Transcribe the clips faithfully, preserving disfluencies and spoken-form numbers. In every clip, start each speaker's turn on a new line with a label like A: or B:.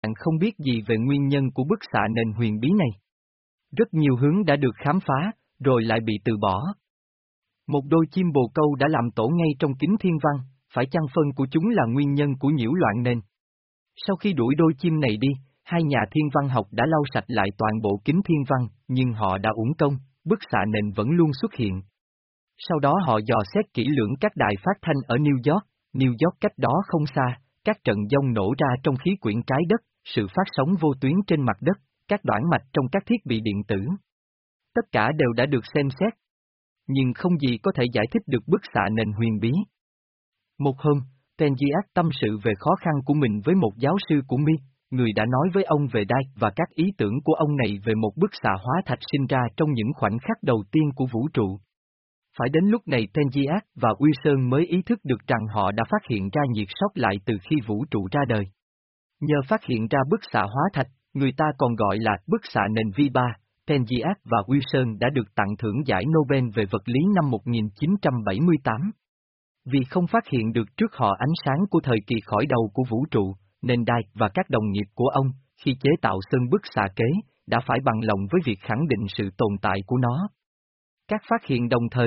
A: bạn không biết gì về nguyên nhân của bức xạ nền huyền bí này. Rất nhiều hướng đã được khám phá, rồi lại bị từ bỏ. Một đôi chim bồ câu đã làm tổ ngay trong kính thiên văn, phải chăng phân của chúng là nguyên nhân của nhiễu loạn nền? Sau khi đuổi đôi chim này đi, hai nhà thiên văn học đã lau sạch lại toàn bộ kính thiên văn, nhưng họ đã uổng công, bức xạ nền vẫn luôn xuất hiện. Sau đó họ dò xét kỹ lưỡng các đài phát thanh ở New York, New York cách đó không xa, các trận giông nổ ra trong khí quyển trái đất, sự phát sóng vô tuyến trên mặt đất, các đoạn mạch trong các thiết bị điện tử. Tất cả đều đã được xem xét. Nhưng không gì có thể giải thích được bức xạ nền huyền bí. Một hôm, Tenjiak tâm sự về khó khăn của mình với một giáo sư của Mi, người đã nói với ông về đai và các ý tưởng của ông này về một bức xạ hóa thạch sinh ra trong những khoảnh khắc đầu tiên của vũ trụ. Phải đến lúc này Tenjiak và Wilson mới ý thức được rằng họ đã phát hiện ra nhiệt sót lại từ khi vũ trụ ra đời. Nhờ phát hiện ra bức xạ hóa thạch, người ta còn gọi là bức xạ nền vi ba, Tenjiak và Wilson đã được tặng thưởng giải Nobel về vật lý năm một nghìn chín trăm bảy mươi tám. Vì không phát hiện được trước họ ánh sáng của thời kỳ khởi đầu của vũ trụ, nên Dye và các đồng nghiệp của ông, khi chế tạo sơn bức xạ kế, đã phải bằng lòng với việc khẳng định sự tồn tại của nó. Các phát hiện đồng thời.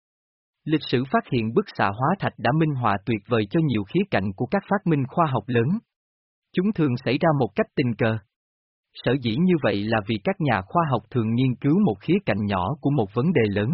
A: Lịch sử phát hiện bức xạ hóa thạch đã minh họa tuyệt vời cho nhiều khía cạnh của các phát minh khoa học lớn. Chúng thường xảy ra một cách tình cờ. Sở dĩ như vậy là vì các nhà khoa học thường nghiên cứu một khía cạnh nhỏ của một vấn đề lớn.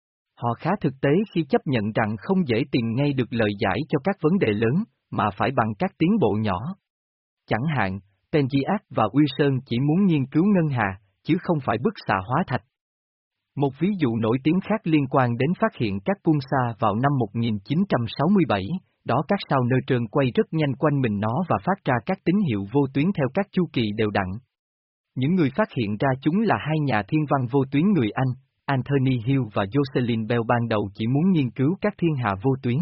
A: Họ khá thực tế khi chấp nhận rằng không dễ tìm ngay được lời giải cho các vấn đề lớn, mà phải bằng các tiến bộ nhỏ. Chẳng hạn, Tenjiak và Wilson chỉ muốn nghiên cứu ngân hà, chứ không phải bức xạ hóa thạch. Một ví dụ nổi tiếng khác liên quan đến phát hiện các pulsar vào năm một nghìn chín trăm sáu mươi bảy, đó các sao neutron quay rất nhanh quanh mình nó và phát ra các tín hiệu vô tuyến theo các chu kỳ đều đặn. Những người phát hiện ra chúng là hai nhà thiên văn vô tuyến người Anh, Anthony Hill và Jocelyn Bell ban đầu chỉ muốn nghiên cứu các thiên hà vô tuyến.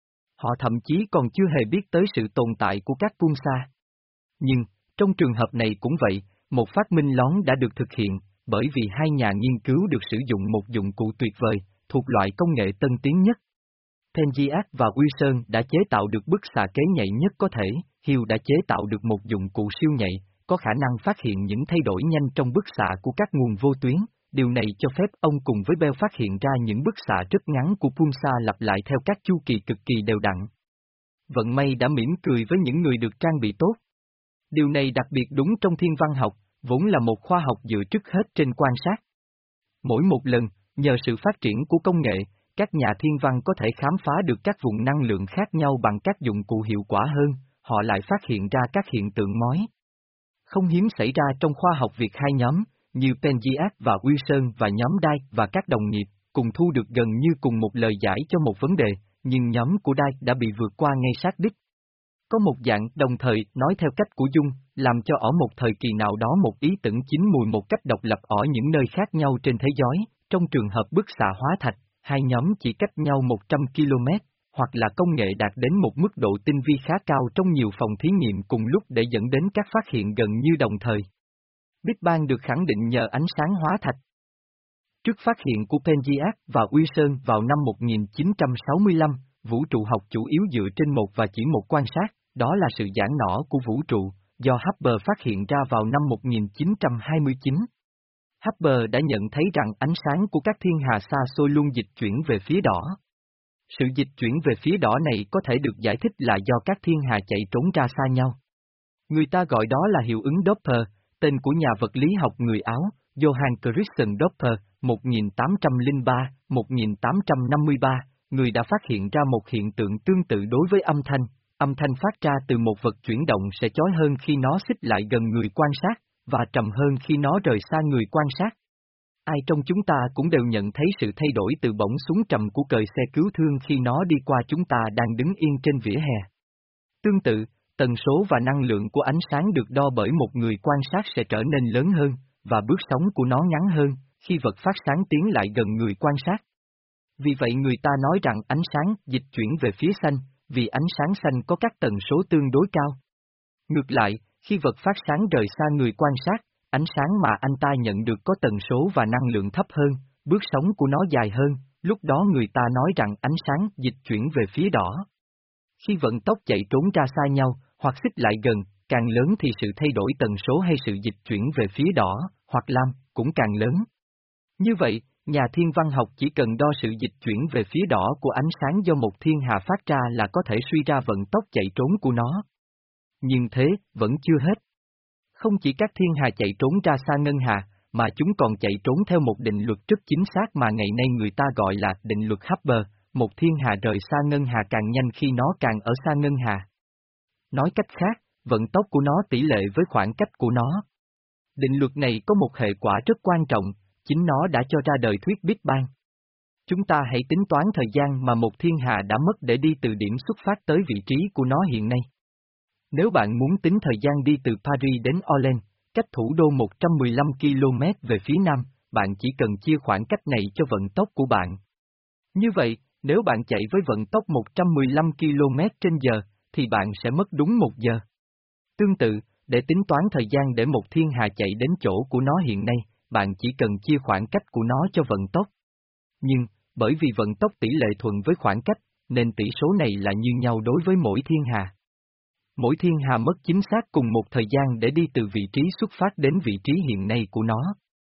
A: Họ thậm chí còn chưa hề biết tới sự tồn tại của các pulsar. Nhưng, trong trường hợp này cũng vậy, một phát minh lón đã được thực hiện, bởi vì hai nhà nghiên cứu được sử dụng một dụng cụ tuyệt vời, thuộc loại công nghệ tân tiến nhất. Tenjiak và Wilson đã chế tạo được bức xạ kế nhạy nhất có thể, Hill đã chế tạo được một dụng cụ siêu nhạy, có khả năng phát hiện những thay đổi nhanh trong bức xạ của các nguồn vô tuyến. Điều này cho phép ông cùng với Bell phát hiện ra những bức xạ rất ngắn của pulsar lặp lại theo các chu kỳ cực kỳ đều đặn. Vận may đã mỉm cười với những người được trang bị tốt. Điều này đặc biệt đúng trong thiên văn học, vốn là một khoa học dựa trước hết trên quan sát. Mỗi một lần, nhờ sự phát triển của công nghệ, các nhà thiên văn có thể khám phá được các vùng năng lượng khác nhau bằng các dụng cụ hiệu quả hơn, họ lại phát hiện ra các hiện tượng mói. Không hiếm xảy ra trong khoa học việc hai nhóm, như Tenjiak và Wilson và nhóm Dye và các đồng nghiệp, cùng thu được gần như cùng một lời giải cho một vấn đề, nhưng nhóm của Dye đã bị vượt qua ngay sát đích. Có một dạng đồng thời nói theo cách của Dung, làm cho ở một thời kỳ nào đó một ý tưởng chín mùi một cách độc lập ở những nơi khác nhau trên thế giới, trong trường hợp bức xạ hóa thạch, hai nhóm chỉ cách nhau một trăm ki lô mét, hoặc là công nghệ đạt đến một mức độ tinh vi khá cao trong nhiều phòng thí nghiệm cùng lúc để dẫn đến các phát hiện gần như đồng thời. Big Bang được khẳng định nhờ ánh sáng hóa thạch. Trước phát hiện của Tenjiak và Wilson vào năm một nghìn chín trăm sáu mươi lăm, vũ trụ học chủ yếu dựa trên một và chỉ một quan sát, đó là sự giãn nở của vũ trụ, do Hubble phát hiện ra vào năm một nghìn chín trăm hai mươi chín. Hubble đã nhận thấy rằng ánh sáng của các thiên hà xa xôi luôn dịch chuyển về phía đỏ. Sự dịch chuyển về phía đỏ này có thể được giải thích là do các thiên hà chạy trốn ra xa nhau. Người ta gọi đó là hiệu ứng Doppler, tên của nhà vật lý học người Áo, Johann Christian Doppler, một nghìn tám trăm lẻ ba đến một nghìn tám trăm năm mươi ba, người đã phát hiện ra một hiện tượng tương tự đối với âm thanh. Âm thanh phát ra từ một vật chuyển động sẽ chói hơn khi nó xích lại gần người quan sát, và trầm hơn khi nó rời xa người quan sát. Ai trong chúng ta cũng đều nhận thấy sự thay đổi từ bổng xuống trầm của còi xe cứu thương khi nó đi qua chúng ta đang đứng yên trên vỉa hè. Tương tự, tần số và năng lượng của ánh sáng được đo bởi một người quan sát sẽ trở nên lớn hơn, và bước sóng của nó ngắn hơn, khi vật phát sáng tiến lại gần người quan sát. Vì vậy người ta nói rằng ánh sáng dịch chuyển về phía xanh, vì ánh sáng xanh có các tần số tương đối cao. Ngược lại, khi vật phát sáng rời xa người quan sát, ánh sáng mà anh ta nhận được có tần số và năng lượng thấp hơn, bước sóng của nó dài hơn, lúc đó người ta nói rằng ánh sáng dịch chuyển về phía đỏ. Khi vận tốc chạy trốn ra xa nhau, hoặc xích lại gần, càng lớn thì sự thay đổi tần số hay sự dịch chuyển về phía đỏ, hoặc lam, cũng càng lớn. Như vậy, nhà thiên văn học chỉ cần đo sự dịch chuyển về phía đỏ của ánh sáng do một thiên hà phát ra là có thể suy ra vận tốc chạy trốn của nó. Nhưng thế, vẫn chưa hết. Không chỉ các thiên hà chạy trốn ra xa ngân hà, mà chúng còn chạy trốn theo một định luật rất chính xác mà ngày nay người ta gọi là định luật Hubble, một thiên hà rời xa ngân hà càng nhanh khi nó càng ở xa ngân hà. Nói cách khác, vận tốc của nó tỷ lệ với khoảng cách của nó. Định luật này có một hệ quả rất quan trọng, chính nó đã cho ra đời thuyết Big Bang. Chúng ta hãy tính toán thời gian mà một thiên hà đã mất để đi từ điểm xuất phát tới vị trí của nó hiện nay. Nếu bạn muốn tính thời gian đi từ Paris đến Orléans, cách thủ đô một trăm mười lăm ki lô mét về phía nam, bạn chỉ cần chia khoảng cách này cho vận tốc của bạn. Như vậy, nếu bạn chạy với vận tốc một trăm mười lăm ki lô mét trên giờ, thì bạn sẽ mất đúng một giờ. Tương tự, để tính toán thời gian để một thiên hà chạy đến chỗ của nó hiện nay, bạn chỉ cần chia khoảng cách của nó cho vận tốc. Nhưng, bởi vì vận tốc tỷ lệ thuận với khoảng cách, nên tỷ số này là như nhau đối với mỗi thiên hà. Mỗi thiên hà mất chính xác cùng một thời gian để đi từ vị trí xuất phát đến vị trí hiện nay của nó.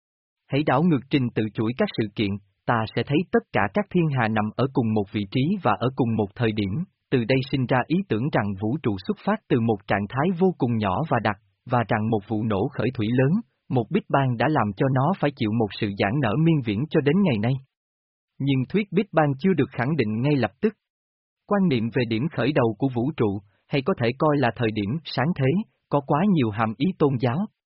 A: Hãy đảo ngược trình tự chuỗi các sự kiện, ta sẽ thấy tất cả các thiên hà nằm ở cùng một vị trí và ở cùng một thời điểm, từ đây sinh ra ý tưởng rằng vũ trụ xuất phát từ một trạng thái vô cùng nhỏ và đặc, và rằng một vụ nổ khởi thủy lớn, một Big Bang đã làm cho nó phải chịu một sự giãn nở miên viễn cho đến ngày nay. Nhưng thuyết Big Bang chưa được khẳng định ngay lập tức. Quan niệm về điểm khởi đầu của vũ trụ, hay có thể coi là thời điểm sáng thế, có quá nhiều hàm ý tôn giáo.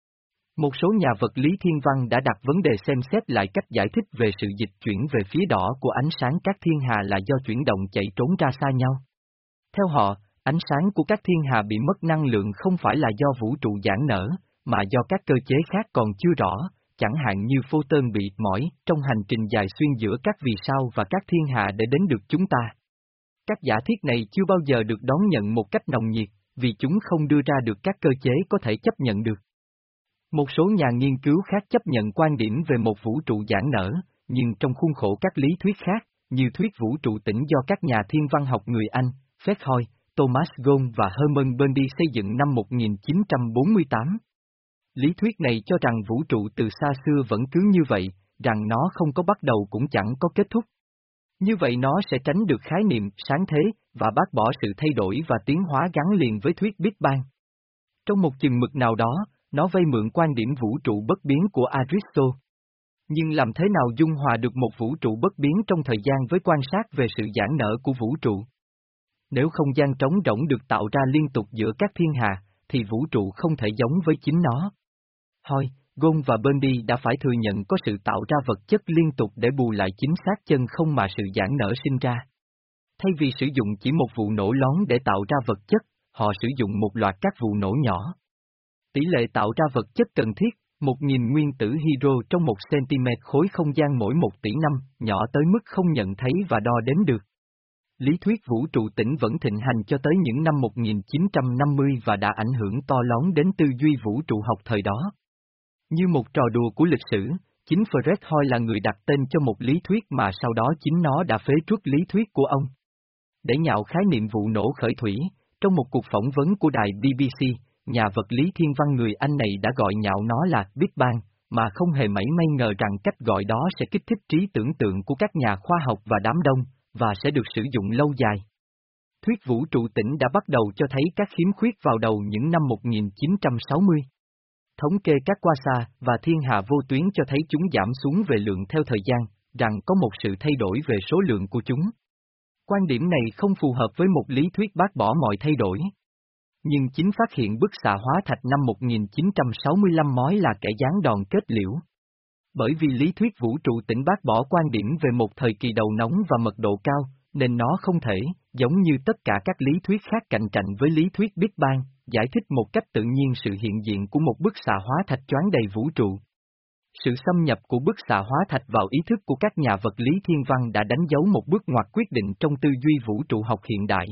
A: Một số nhà vật lý thiên văn đã đặt vấn đề xem xét lại cách giải thích về sự dịch chuyển về phía đỏ của ánh sáng các thiên hà là do chuyển động chạy trốn ra xa nhau. Theo họ, ánh sáng của các thiên hà bị mất năng lượng không phải là do vũ trụ giãn nở, mà do các cơ chế khác còn chưa rõ, chẳng hạn như photon bị mỏi trong hành trình dài xuyên giữa các vì sao và các thiên hà để đến được chúng ta. Các giả thiết này chưa bao giờ được đón nhận một cách nồng nhiệt, vì chúng không đưa ra được các cơ chế có thể chấp nhận được. Một số nhà nghiên cứu khác chấp nhận quan điểm về một vũ trụ giãn nở, nhưng trong khuôn khổ các lý thuyết khác, như thuyết vũ trụ tĩnh do các nhà thiên văn học người Anh, Fairhoy, Thomas Ghosn và Hermann Bundy xây dựng năm một nghìn chín trăm bốn mươi tám. Lý thuyết này cho rằng vũ trụ từ xa xưa vẫn cứ như vậy, rằng nó không có bắt đầu cũng chẳng có kết thúc. Như vậy nó sẽ tránh được khái niệm sáng thế, và bác bỏ sự thay đổi và tiến hóa gắn liền với thuyết Big Bang. Trong một chừng mực nào đó, nó vay mượn quan điểm vũ trụ bất biến của Aristotle. Nhưng làm thế nào dung hòa được một vũ trụ bất biến trong thời gian với quan sát về sự giãn nở của vũ trụ? Nếu không gian trống rỗng được tạo ra liên tục giữa các thiên hà, thì vũ trụ không thể giống với chính nó. Hoy, Ghosn và Bundy đã phải thừa nhận có sự tạo ra vật chất liên tục để bù lại chính xác chân không mà sự giãn nở sinh ra. Thay vì sử dụng chỉ một vụ nổ lón để tạo ra vật chất, họ sử dụng một loạt các vụ nổ nhỏ. Tỷ lệ tạo ra vật chất cần thiết, một nghìn nguyên tử hydro trong một cm khối không gian mỗi một tỷ năm, nhỏ tới mức không nhận thấy và đo đếm được. Lý thuyết vũ trụ tĩnh vẫn thịnh hành cho tới những năm một nghìn chín trăm năm mươi và đã ảnh hưởng to lớn đến tư duy vũ trụ học thời đó. Như một trò đùa của lịch sử, chính Fred Hoyle là người đặt tên cho một lý thuyết mà sau đó chính nó đã phế truất lý thuyết của ông. Để nhạo khái niệm vụ nổ khởi thủy, trong một cuộc phỏng vấn của đài B B C, nhà vật lý thiên văn người Anh này đã gọi nhạo nó là Big Bang, mà không hề mảy may ngờ rằng cách gọi đó sẽ kích thích trí tưởng tượng của các nhà khoa học và đám đông, và sẽ được sử dụng lâu dài. Thuyết vũ trụ tĩnh đã bắt đầu cho thấy các khiếm khuyết vào đầu những năm một nghìn chín trăm sáu mươi. Thống kê các quasar và thiên hà vô tuyến cho thấy chúng giảm xuống về lượng theo thời gian, rằng có một sự thay đổi về số lượng của chúng. Quan điểm này không phù hợp với một lý thuyết bác bỏ mọi thay đổi. Nhưng chính phát hiện bức xạ hóa thạch năm một nghìn chín trăm sáu mươi lăm mới là kẻ giáng đòn kết liễu. Bởi vì lý thuyết vũ trụ tĩnh bác bỏ quan điểm về một thời kỳ đầu nóng và mật độ cao, nên nó không thể, giống như tất cả các lý thuyết khác cạnh tranh với lý thuyết Big Bang, giải thích một cách tự nhiên sự hiện diện của một bức xạ hóa thạch choán đầy vũ trụ. Sự xâm nhập của bức xạ hóa thạch vào ý thức của các nhà vật lý thiên văn đã đánh dấu một bước ngoặt quyết định trong tư duy vũ trụ học hiện đại.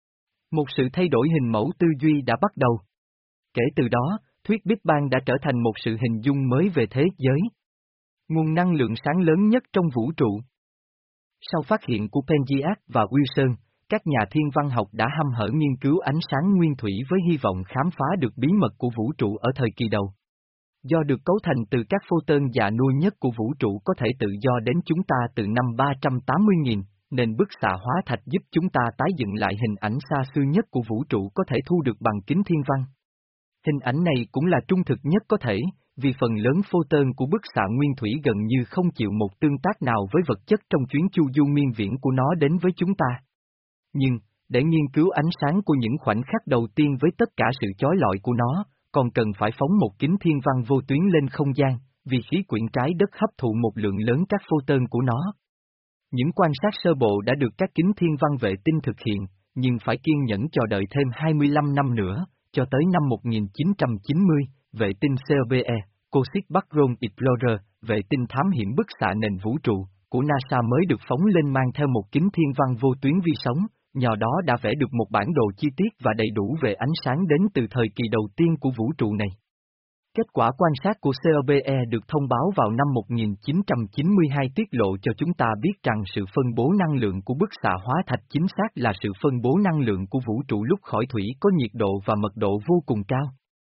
A: Một sự thay đổi hình mẫu tư duy đã bắt đầu. Kể từ đó, thuyết Big Bang đã trở thành một sự hình dung mới về thế giới. Nguồn năng lượng sáng lớn nhất trong vũ trụ. Sau phát hiện của Penzias và Wilson, các nhà thiên văn học đã hăm hở nghiên cứu ánh sáng nguyên thủy với hy vọng khám phá được bí mật của vũ trụ ở thời kỳ đầu. Do được cấu thành từ các photon già nua nhất của vũ trụ có thể tự do đến chúng ta từ năm ba trăm tám mươi nghìn, nên bức xạ hóa thạch giúp chúng ta tái dựng lại hình ảnh xa xưa nhất của vũ trụ có thể thu được bằng kính thiên văn. Hình ảnh này cũng là trung thực nhất có thể, vì phần lớn photon của bức xạ nguyên thủy gần như không chịu một tương tác nào với vật chất trong chuyến chu du miên viễn của nó đến với chúng ta. Nhưng, để nghiên cứu ánh sáng của những khoảnh khắc đầu tiên với tất cả sự chói lọi của nó, còn cần phải phóng một kính thiên văn vô tuyến lên không gian, vì khí quyển trái đất hấp thụ một lượng lớn các photon của nó. Những quan sát sơ bộ đã được các kính thiên văn vệ tinh thực hiện, nhưng phải kiên nhẫn chờ đợi thêm hai mươi lăm năm nữa, cho tới năm một nghìn chín trăm chín mươi, vệ tinh xê o bê e, Cosmic Background Explorer, vệ tinh thám hiểm bức xạ nền vũ trụ, của NASA mới được phóng lên mang theo một kính thiên văn vô tuyến vi sóng, nhờ đó đã vẽ được một bản đồ chi tiết và đầy đủ về ánh sáng đến từ thời kỳ đầu tiên của vũ trụ này. Kết quả quan sát của xê o bê e được thông báo vào năm một nghìn chín trăm chín mươi hai tiết lộ cho chúng ta biết rằng sự phân bố năng lượng của bức xạ hóa thạch chính xác là sự phân bố năng lượng của vũ trụ lúc khỏi thủy có nhiệt độ và mật độ vô cùng cao.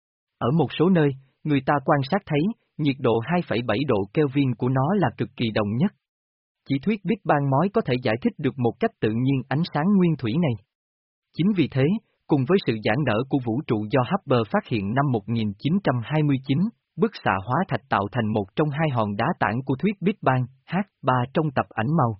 A: Ở một số nơi, người ta quan sát thấy, nhiệt độ hai phẩy bảy độ Kelvin của nó là cực kỳ đồng nhất. Chỉ thuyết Big Bang mới có thể giải thích được một cách tự nhiên ánh sáng nguyên thủy này. Chính vì thế, cùng với sự giãn nở của vũ trụ do Hubble phát hiện năm một nghìn chín trăm hai mươi chín, bức xạ hóa thạch tạo thành một trong hai hòn đá tảng của thuyết Big Bang, H ba trong tập ảnh màu.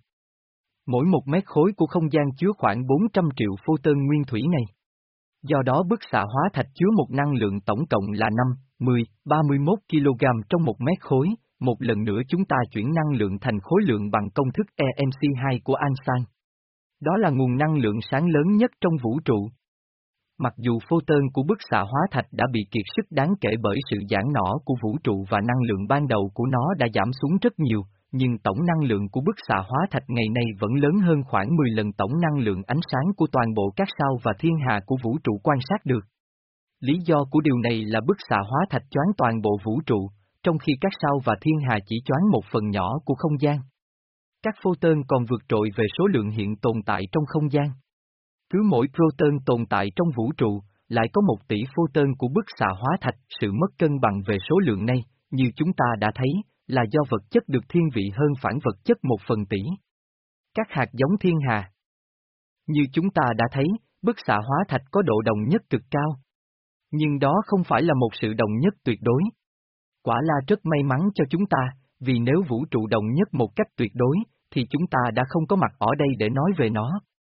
A: Mỗi một mét khối của không gian chứa khoảng bốn trăm triệu photon nguyên thủy này. Do đó bức xạ hóa thạch chứa một năng lượng tổng cộng là năm, mười, ba mươi mốt ki lô gam trong một mét khối, một lần nữa chúng ta chuyển năng lượng thành khối lượng bằng công thức E M C hai của Einstein. Đó là nguồn năng lượng sáng lớn nhất trong vũ trụ. Mặc dù photon của bức xạ hóa thạch đã bị kiệt sức đáng kể bởi sự giãn nở của vũ trụ và năng lượng ban đầu của nó đã giảm xuống rất nhiều, nhưng tổng năng lượng của bức xạ hóa thạch ngày nay vẫn lớn hơn khoảng mười lần tổng năng lượng ánh sáng của toàn bộ các sao và thiên hà của vũ trụ quan sát được. Lý do của điều này là bức xạ hóa thạch choán toàn bộ vũ trụ, trong khi các sao và thiên hà chỉ choán một phần nhỏ của không gian. Các photon còn vượt trội về số lượng hiện tồn tại trong không gian. Cứ mỗi proton tồn tại trong vũ trụ, lại có một tỷ photon của bức xạ hóa thạch. Sự mất cân bằng về số lượng này, như chúng ta đã thấy, là do vật chất được thiên vị hơn phản vật chất một phần tỷ. Các hạt giống thiên hà. Như chúng ta đã thấy, bức xạ hóa thạch có độ đồng nhất cực cao. Nhưng đó không phải là một sự đồng nhất tuyệt đối. Quả là rất may mắn cho chúng ta, vì nếu vũ trụ đồng nhất một cách tuyệt đối, thì chúng ta đã không có mặt ở đây để nói về nó.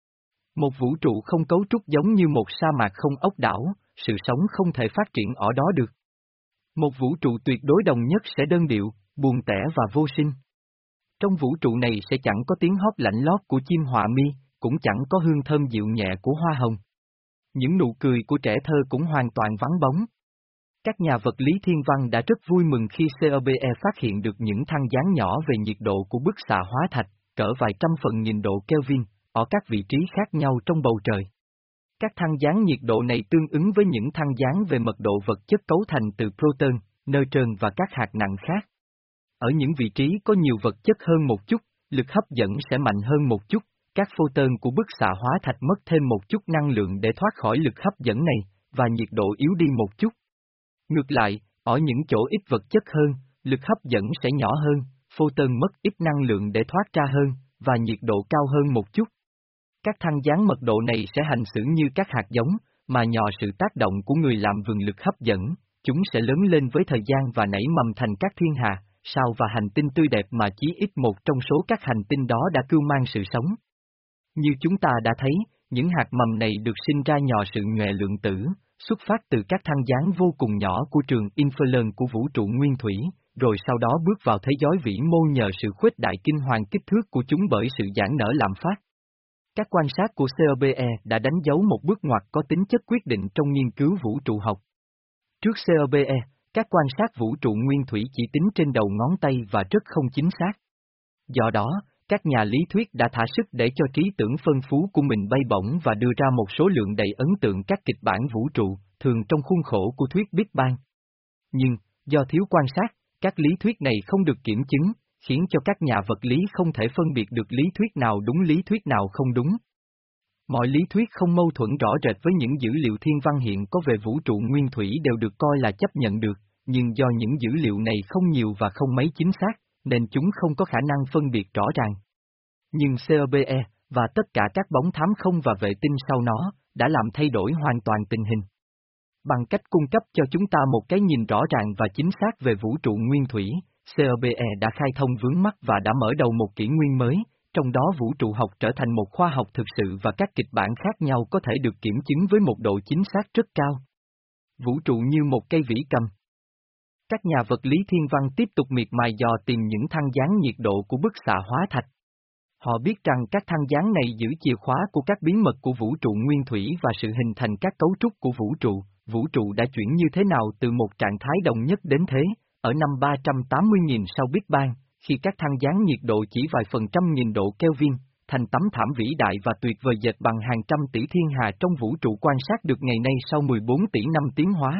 A: Một vũ trụ không cấu trúc giống như một sa mạc không ốc đảo, sự sống không thể phát triển ở đó được. Một vũ trụ tuyệt đối đồng nhất sẽ đơn điệu, buồn tẻ và vô sinh. Trong vũ trụ này sẽ chẳng có tiếng hót lạnh lót của chim họa mi, cũng chẳng có hương thơm dịu nhẹ của hoa hồng. Những nụ cười của trẻ thơ cũng hoàn toàn vắng bóng. Các nhà vật lý thiên văn đã rất vui mừng khi xê o bê e phát hiện được những thăng dáng nhỏ về nhiệt độ của bức xạ hóa thạch, cỡ vài trăm phần nghìn độ Kelvin, ở các vị trí khác nhau trong bầu trời. Các thăng dáng nhiệt độ này tương ứng với những thăng dáng về mật độ vật chất cấu thành từ proton, neutron và các hạt nặng khác. Ở những vị trí có nhiều vật chất hơn một chút, lực hấp dẫn sẽ mạnh hơn một chút, các photon của bức xạ hóa thạch mất thêm một chút năng lượng để thoát khỏi lực hấp dẫn này, và nhiệt độ yếu đi một chút. Ngược lại, ở những chỗ ít vật chất hơn, lực hấp dẫn sẽ nhỏ hơn, photon mất ít năng lượng để thoát ra hơn, và nhiệt độ cao hơn một chút. Các thăng dáng mật độ này sẽ hành xử như các hạt giống, mà nhờ sự tác động của người làm vừng lực hấp dẫn, chúng sẽ lớn lên với thời gian và nảy mầm thành các thiên hà, sao và hành tinh tươi đẹp mà chí ít một trong số các hành tinh đó đã cưu mang sự sống. Như chúng ta đã thấy, những hạt mầm này được sinh ra nhờ sự nhòe lượng tử, xuất phát từ các thăng dáng vô cùng nhỏ của trường Inferlern của vũ trụ nguyên thủy, rồi sau đó bước vào thế giới vĩ mô nhờ sự khuếch đại kinh hoàng kích thước của chúng bởi sự giãn nở lạm phát. Các quan sát của xê o bê e đã đánh dấu một bước ngoặt có tính chất quyết định trong nghiên cứu vũ trụ học. Trước xê o bê e, các quan sát vũ trụ nguyên thủy chỉ tính trên đầu ngón tay và rất không chính xác. Do đó, các nhà lý thuyết đã thả sức để cho trí tưởng phân phú của mình bay bổng và đưa ra một số lượng đầy ấn tượng các kịch bản vũ trụ, thường trong khuôn khổ của thuyết Big Bang. Nhưng, do thiếu quan sát, các lý thuyết này không được kiểm chứng, khiến cho các nhà vật lý không thể phân biệt được lý thuyết nào đúng lý thuyết nào không đúng. Mọi lý thuyết không mâu thuẫn rõ rệt với những dữ liệu thiên văn hiện có về vũ trụ nguyên thủy đều được coi là chấp nhận được, nhưng do những dữ liệu này không nhiều và không mấy chính xác, nên chúng không có khả năng phân biệt rõ ràng. Nhưng xê o bê e, và tất cả các bóng thám không và vệ tinh sau nó, đã làm thay đổi hoàn toàn tình hình. Bằng cách cung cấp cho chúng ta một cái nhìn rõ ràng và chính xác về vũ trụ nguyên thủy, xê o bê e đã khai thông vướng mắc và đã mở đầu một kỷ nguyên mới, trong đó vũ trụ học trở thành một khoa học thực sự và các kịch bản khác nhau có thể được kiểm chứng với một độ chính xác rất cao. Vũ trụ như một cây vĩ cầm. Các nhà vật lý thiên văn tiếp tục miệt mài dò tìm những thăng gián nhiệt độ của bức xạ hóa thạch. Họ biết rằng các thăng gián này giữ chìa khóa của các bí mật của vũ trụ nguyên thủy và sự hình thành các cấu trúc của vũ trụ. Vũ trụ đã chuyển như thế nào từ một trạng thái đồng nhất đến thế, ở năm ba trăm tám mươi nghìn sau Big Bang, khi các thăng gián nhiệt độ chỉ vài phần trăm nghìn độ Kelvin, thành tấm thảm vĩ đại và tuyệt vời dệt bằng hàng trăm tỷ thiên hà trong vũ trụ quan sát được ngày nay sau mười bốn tỷ năm tiến hóa.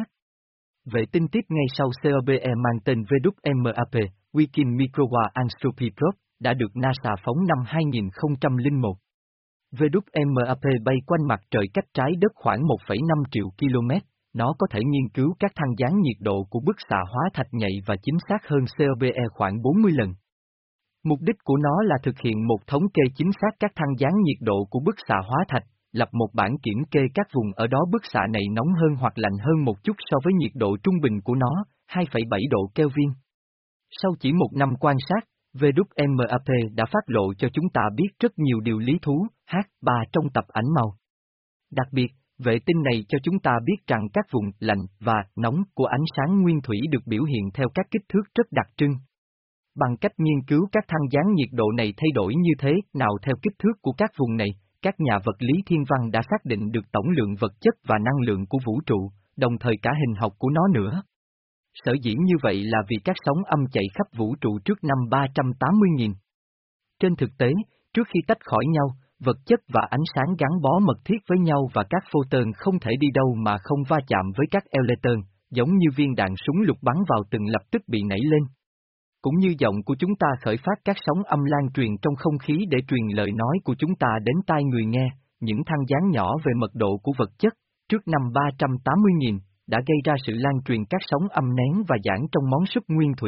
A: Vệ tinh tiếp ngay sau xê o bê e mang tên vê kép em a pê, Weekend Microwave Anisotropy Probe, đã được NASA phóng năm hai nghìn không trăm lẻ một. vê kép em a pê bay quanh mặt trời cách trái đất khoảng một phẩy năm triệu km, nó có thể nghiên cứu các thăng gián nhiệt độ của bức xạ hóa thạch nhạy và chính xác hơn xê o bê e khoảng bốn mươi lần. Mục đích của nó là thực hiện một thống kê chính xác các thăng gián nhiệt độ của bức xạ hóa thạch, lập một bảng kiểm kê các vùng ở đó bức xạ này nóng hơn hoặc lạnh hơn một chút so với nhiệt độ trung bình của nó, hai phẩy bảy độ Kelvin. Sau chỉ một năm quan sát, vê kép em a pê đã phát lộ cho chúng ta biết rất nhiều điều lý thú, H ba trong tập ảnh màu. Đặc biệt, vệ tinh này cho chúng ta biết rằng các vùng lạnh và nóng của ánh sáng nguyên thủy được biểu hiện theo các kích thước rất đặc trưng. Bằng cách nghiên cứu các thăng gián nhiệt độ này thay đổi như thế nào theo kích thước của các vùng này, các nhà vật lý thiên văn đã xác định được tổng lượng vật chất và năng lượng của vũ trụ, đồng thời cả hình học của nó nữa. Sở dĩ như vậy là vì các sóng âm chạy khắp vũ trụ trước năm ba trăm tám mươi nghìn. Trên thực tế, trước khi tách khỏi nhau, vật chất và ánh sáng gắn bó mật thiết với nhau và các photon không thể đi đâu mà không va chạm với các electron, giống như viên đạn súng lục bắn vào từng lập tức bị nảy lên. Cũng như giọng của chúng ta khởi phát các sóng âm lan truyền trong không khí để truyền lời nói của chúng ta đến tai người nghe, những thăng gián nhỏ về mật độ của vật chất, trước năm ba trăm tám mươi nghìn, đã gây ra sự lan truyền các sóng âm nén và giãn trong món súp nguyên thủy.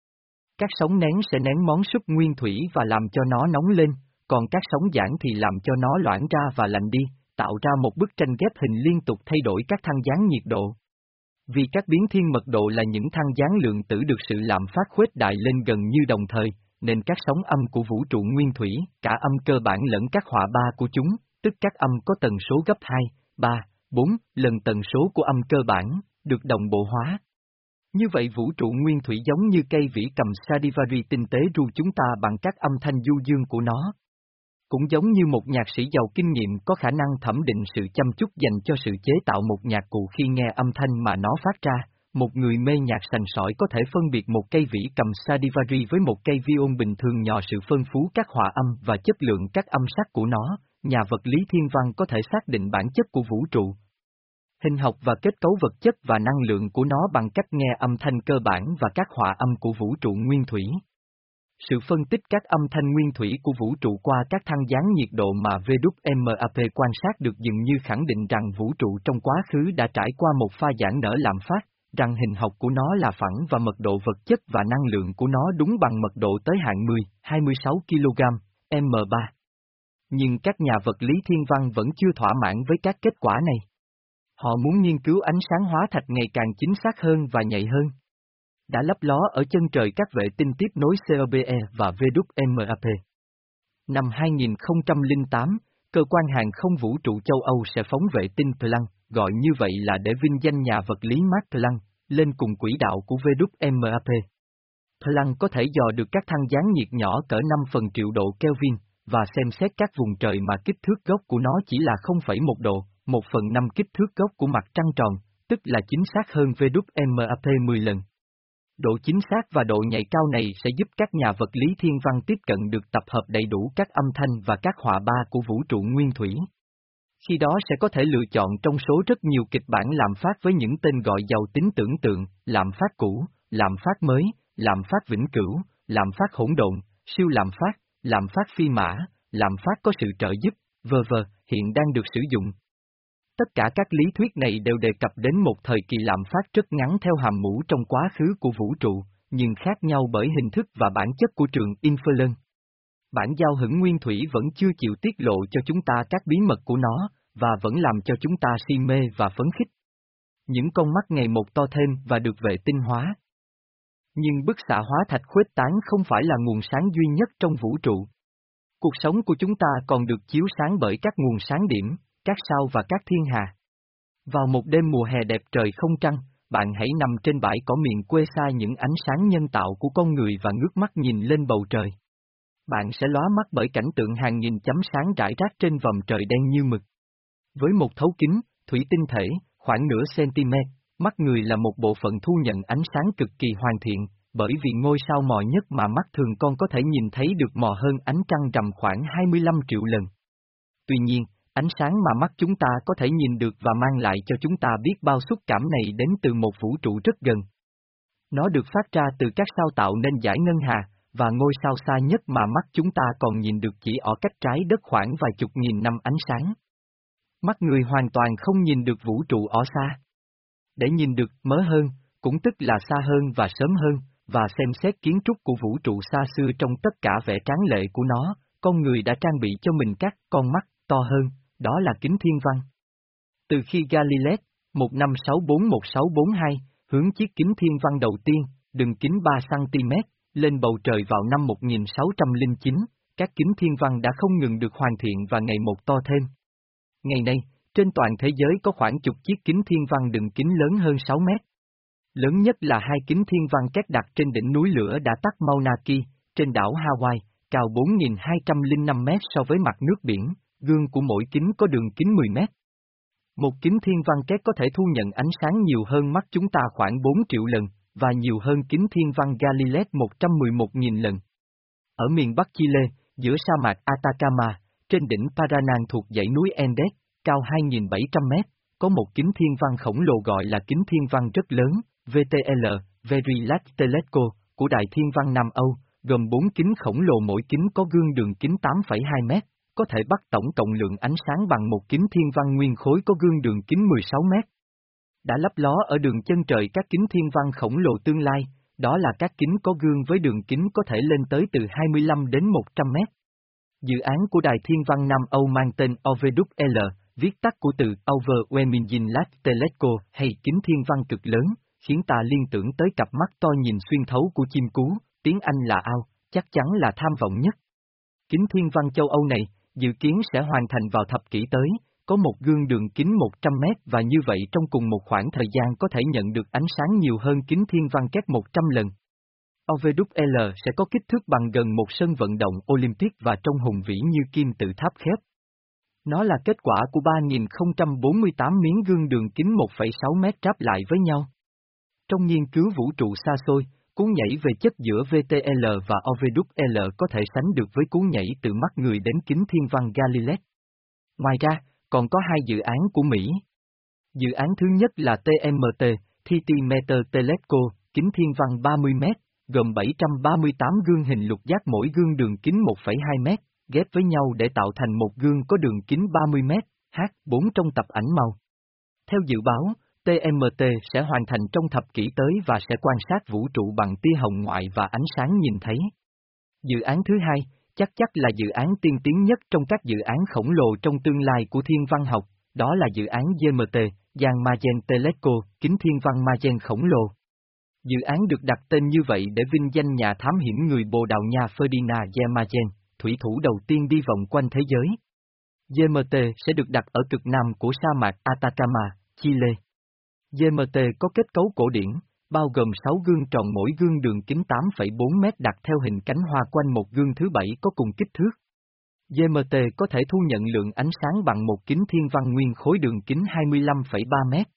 A: Các sóng nén sẽ nén món súp nguyên thủy và làm cho nó nóng lên, còn các sóng giãn thì làm cho nó loãng ra và lạnh đi, tạo ra một bức tranh ghép hình liên tục thay đổi các thăng gián nhiệt độ. Vì các biến thiên mật độ là những thăng gián lượng tử được sự lạm phát khuếch đại lên gần như đồng thời, nên các sóng âm của vũ trụ nguyên thủy, cả âm cơ bản lẫn các họa ba của chúng, tức các âm có tần số gấp hai, ba, bốn lần tần số của âm cơ bản, được đồng bộ hóa. Như vậy vũ trụ nguyên thủy giống như cây vĩ cầm Stradivari tinh tế ru chúng ta bằng các âm thanh du dương của nó. Cũng giống như một nhạc sĩ giàu kinh nghiệm có khả năng thẩm định sự chăm chút dành cho sự chế tạo một nhạc cụ khi nghe âm thanh mà nó phát ra, một người mê nhạc sành sỏi có thể phân biệt một cây vĩ cầm Stradivari với một cây violon bình thường nhờ sự phân phú các hòa âm và chất lượng các âm sắc của nó. Nhà vật lý thiên văn có thể xác định bản chất của vũ trụ, hình học và kết cấu vật chất và năng lượng của nó bằng cách nghe âm thanh cơ bản và các hòa âm của vũ trụ nguyên thủy. Sự phân tích các âm thanh nguyên thủy của vũ trụ qua các thăng gián nhiệt độ mà vê kép em a pê quan sát được dường như khẳng định rằng vũ trụ trong quá khứ đã trải qua một pha giãn nở lạm phát, rằng hình học của nó là phẳng và mật độ vật chất và năng lượng của nó đúng bằng mật độ tới hạn mười, hai mươi sáu ki lô gam, em ba. Nhưng các nhà vật lý thiên văn vẫn chưa thỏa mãn với các kết quả này. Họ muốn nghiên cứu ánh sáng hóa thạch ngày càng chính xác hơn và nhạy hơn. Đã lấp ló ở chân trời các vệ tinh tiếp nối xê o bê e và vê kép em a pê. Năm hai nghìn không trăm lẻ tám, cơ quan hàng không vũ trụ châu Âu sẽ phóng vệ tinh Planck, gọi như vậy là để vinh danh nhà vật lý Max Planck, lên cùng quỹ đạo của vê kép em a pê. Planck có thể dò được các thăng gián nhiệt nhỏ cỡ năm phần triệu độ Kelvin, và xem xét các vùng trời mà kích thước gốc của nó chỉ là không phẩy một độ, một phần năm kích thước gốc của mặt trăng tròn, tức là chính xác hơn vê kép em a pê mười lần. Độ chính xác và độ nhạy cao này sẽ giúp các nhà vật lý thiên văn tiếp cận được tập hợp đầy đủ các âm thanh và các họa ba của vũ trụ nguyên thủy. Khi đó sẽ có thể lựa chọn trong số rất nhiều kịch bản lạm phát với những tên gọi giàu tính tưởng tượng, lạm phát cũ, lạm phát mới, lạm phát vĩnh cửu, lạm phát hỗn độn, siêu lạm phát, lạm phát phi mã, lạm phát có sự trợ giúp, vờ vờ, hiện đang được sử dụng. Tất cả các lý thuyết này đều đề cập đến một thời kỳ lạm phát rất ngắn theo hàm mũ trong quá khứ của vũ trụ, nhưng khác nhau bởi hình thức và bản chất của trường Inferlern. Bản giao hữu nguyên thủy vẫn chưa chịu tiết lộ cho chúng ta các bí mật của nó, và vẫn làm cho chúng ta si mê và phấn khích. Những con mắt ngày một to thêm và được vệ tinh hóa. Nhưng bức xạ hóa thạch khuếch tán không phải là nguồn sáng duy nhất trong vũ trụ. Cuộc sống của chúng ta còn được chiếu sáng bởi các nguồn sáng điểm, các sao và các thiên hà. Vào một đêm mùa hè đẹp trời không trăng, bạn hãy nằm trên bãi cỏ miền quê xa những ánh sáng nhân tạo của con người và ngước mắt nhìn lên bầu trời. Bạn sẽ lóa mắt bởi cảnh tượng hàng nghìn chấm sáng rải rác trên vòm trời đen như mực. Với một thấu kính, thủy tinh thể, khoảng nửa cm, mắt người là một bộ phận thu nhận ánh sáng cực kỳ hoàn thiện, bởi vì ngôi sao mờ nhất mà mắt thường con có thể nhìn thấy được mờ hơn ánh trăng rằm khoảng hai mươi lăm triệu lần. Tuy nhiên, ánh sáng mà mắt chúng ta có thể nhìn được và mang lại cho chúng ta biết bao xúc cảm này đến từ một vũ trụ rất gần. Nó được phát ra từ các sao tạo nên dải ngân hà, và ngôi sao xa nhất mà mắt chúng ta còn nhìn được chỉ ở cách trái đất khoảng vài chục nghìn năm ánh sáng. Mắt người hoàn toàn không nhìn được vũ trụ ở xa. Để nhìn được mớ hơn, cũng tức là xa hơn và sớm hơn, và xem xét kiến trúc của vũ trụ xa xưa trong tất cả vẻ tráng lệ của nó, con người đã trang bị cho mình các con mắt to hơn, đó là kính thiên văn. Từ khi Galilei, một năm sáu bốn một sáu bốn hai, hướng chiếc kính thiên văn đầu tiên, đường kính ba xăng-ti-mét, lên bầu trời vào năm một nghìn sáu trăm lẻ chín, các kính thiên văn đã không ngừng được hoàn thiện và ngày một to thêm. Ngày nay, trên toàn thế giới có khoảng chục chiếc kính thiên văn đường kính lớn hơn sáu mét. Lớn nhất là hai kính thiên văn kép đặt trên đỉnh núi lửa đã tắt Mauna Kea, trên đảo Hawaii, cao bốn nghìn hai trăm lẻ năm mét so với mặt nước biển, gương của mỗi kính có đường kính mười mét. Một kính thiên văn kép có thể thu nhận ánh sáng nhiều hơn mắt chúng ta khoảng bốn triệu lần, và nhiều hơn kính thiên văn Galilei một trăm mười một nghìn lần. Ở miền Bắc Chile, giữa sa mạc Atacama, trên đỉnh Paranang thuộc dãy núi Andes, cao hai nghìn bảy trăm mét, có một kính thiên văn khổng lồ gọi là kính thiên văn rất lớn, vê tê lờ, Very Large Telescope, của Đài Thiên văn Nam Âu, gồm bốn kính khổng lồ mỗi kính có gương đường kính tám phẩy hai mét, có thể bắt tổng cộng lượng ánh sáng bằng một kính thiên văn nguyên khối có gương đường kính mười sáu mét. Đã lấp ló ở đường chân trời các kính thiên văn khổng lồ tương lai, đó là các kính có gương với đường kính có thể lên tới từ hai mươi lăm đến một trăm mét. Dự án của Đài Thiên văn Nam Âu mang tên o vê kép lờ, viết tắt của từ Overwhelming Large Telescope hay kính thiên văn cực lớn, khiến ta liên tưởng tới cặp mắt to nhìn xuyên thấu của chim cú, tiếng Anh là ao, chắc chắn là tham vọng nhất. Kính thiên văn châu Âu này, dự kiến sẽ hoàn thành vào thập kỷ tới, có một gương đường kính một trăm mét và như vậy trong cùng một khoảng thời gian có thể nhận được ánh sáng nhiều hơn kính thiên văn kép một trăm lần. o vê kép lờ sẽ có kích thước bằng gần một sân vận động Olympic và trông hùng vĩ như kim tự tháp khép. Nó là kết quả của ba nghìn không trăm bốn mươi tám miếng gương đường kính một phẩy sáu mét ráp lại với nhau. Trong nghiên cứu vũ trụ xa xôi, cú nhảy về chất giữa vê tê lờ và o vê kép lờ có thể sánh được với cú nhảy từ mắt người đến kính thiên văn Galilei. Ngoài ra, còn có hai dự án của Mỹ. Dự án thứ nhất là tê em tê, tê tê Meter Telescope, kính thiên văn ba mươi mét, gồm bảy trăm ba mươi tám gương hình lục giác mỗi gương đường kính một phẩy hai mét, ghép với nhau để tạo thành một gương có đường kính ba mươi mét, H bốn trong tập ảnh màu. Theo dự báo, tê em tê sẽ hoàn thành trong thập kỷ tới và sẽ quan sát vũ trụ bằng tia hồng ngoại và ánh sáng nhìn thấy. Dự án thứ hai, chắc chắc là dự án tiên tiến nhất trong các dự án khổng lồ trong tương lai của thiên văn học, đó là dự án giê em tê, Jan-Mayen Telescope, kính thiên văn Mayen khổng lồ. Dự án được đặt tên như vậy để vinh danh nhà thám hiểm người Bồ Đào Nha Ferdinand Jan-Mayen, thủy thủ đầu tiên đi vòng quanh thế giới. giê em tê sẽ được đặt ở cực nam của sa mạc Atacama, Chile. giê em tê có kết cấu cổ điển, bao gồm sáu gương tròn mỗi gương đường kính tám phẩy bốn mét đặt theo hình cánh hoa quanh một gương thứ bảy có cùng kích thước. giê em tê có thể thu nhận lượng ánh sáng bằng một kính thiên văn nguyên khối đường kính hai mươi lăm phẩy ba mét.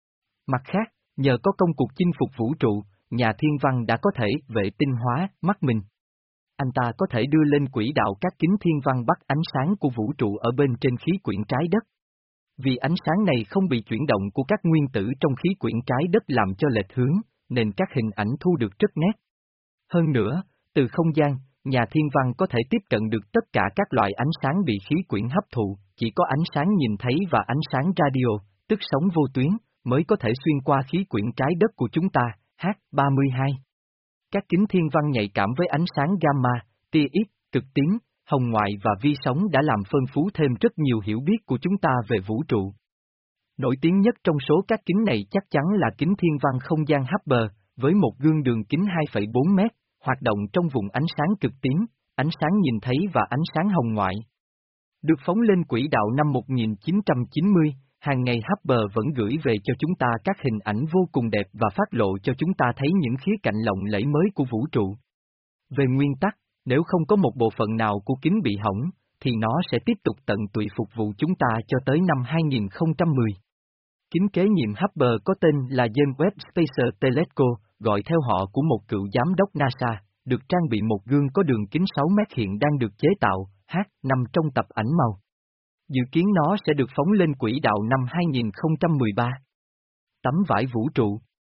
A: Mặt khác, nhờ có công cuộc chinh phục vũ trụ, nhà thiên văn đã có thể vệ tinh hóa mắt mình. Anh ta có thể đưa lên quỹ đạo các kính thiên văn bắt ánh sáng của vũ trụ ở bên trên khí quyển trái đất. Vì ánh sáng này không bị chuyển động của các nguyên tử trong khí quyển trái đất làm cho lệch hướng, nên các hình ảnh thu được rất nét. Hơn nữa, từ không gian, nhà thiên văn có thể tiếp cận được tất cả các loại ánh sáng bị khí quyển hấp thụ, chỉ có ánh sáng nhìn thấy và ánh sáng radio, tức sóng vô tuyến, mới có thể xuyên qua khí quyển trái đất của chúng ta, H ba mươi hai. Các kính thiên văn nhạy cảm với ánh sáng gamma, tia X, cực tím, hồng ngoại và vi sóng đã làm phân phú thêm rất nhiều hiểu biết của chúng ta về vũ trụ. Nổi tiếng nhất trong số các kính này chắc chắn là kính thiên văn không gian Hubble, với một gương đường kính hai phẩy bốn mét, hoạt động trong vùng ánh sáng cực tím, ánh sáng nhìn thấy và ánh sáng hồng ngoại. Được phóng lên quỹ đạo năm một nghìn chín trăm chín mươi, hàng ngày Hubble vẫn gửi về cho chúng ta các hình ảnh vô cùng đẹp và phát lộ cho chúng ta thấy những khía cạnh lộng lẫy mới của vũ trụ. Về nguyên tắc, nếu không có một bộ phận nào của kính bị hỏng, thì nó sẽ tiếp tục tận tụy phục vụ chúng ta cho tới năm hai nghìn không trăm mười. Kính kế nhiệm Hubble có tên là James Webb Space Telescope, gọi theo họ của một cựu giám đốc NASA, được trang bị một gương có đường kính sáu mét hiện đang được chế tạo, H năm trong tập ảnh màu. Dự kiến nó sẽ được phóng lên quỹ đạo năm hai nghìn không trăm mười ba. Tấm vải vũ trụ.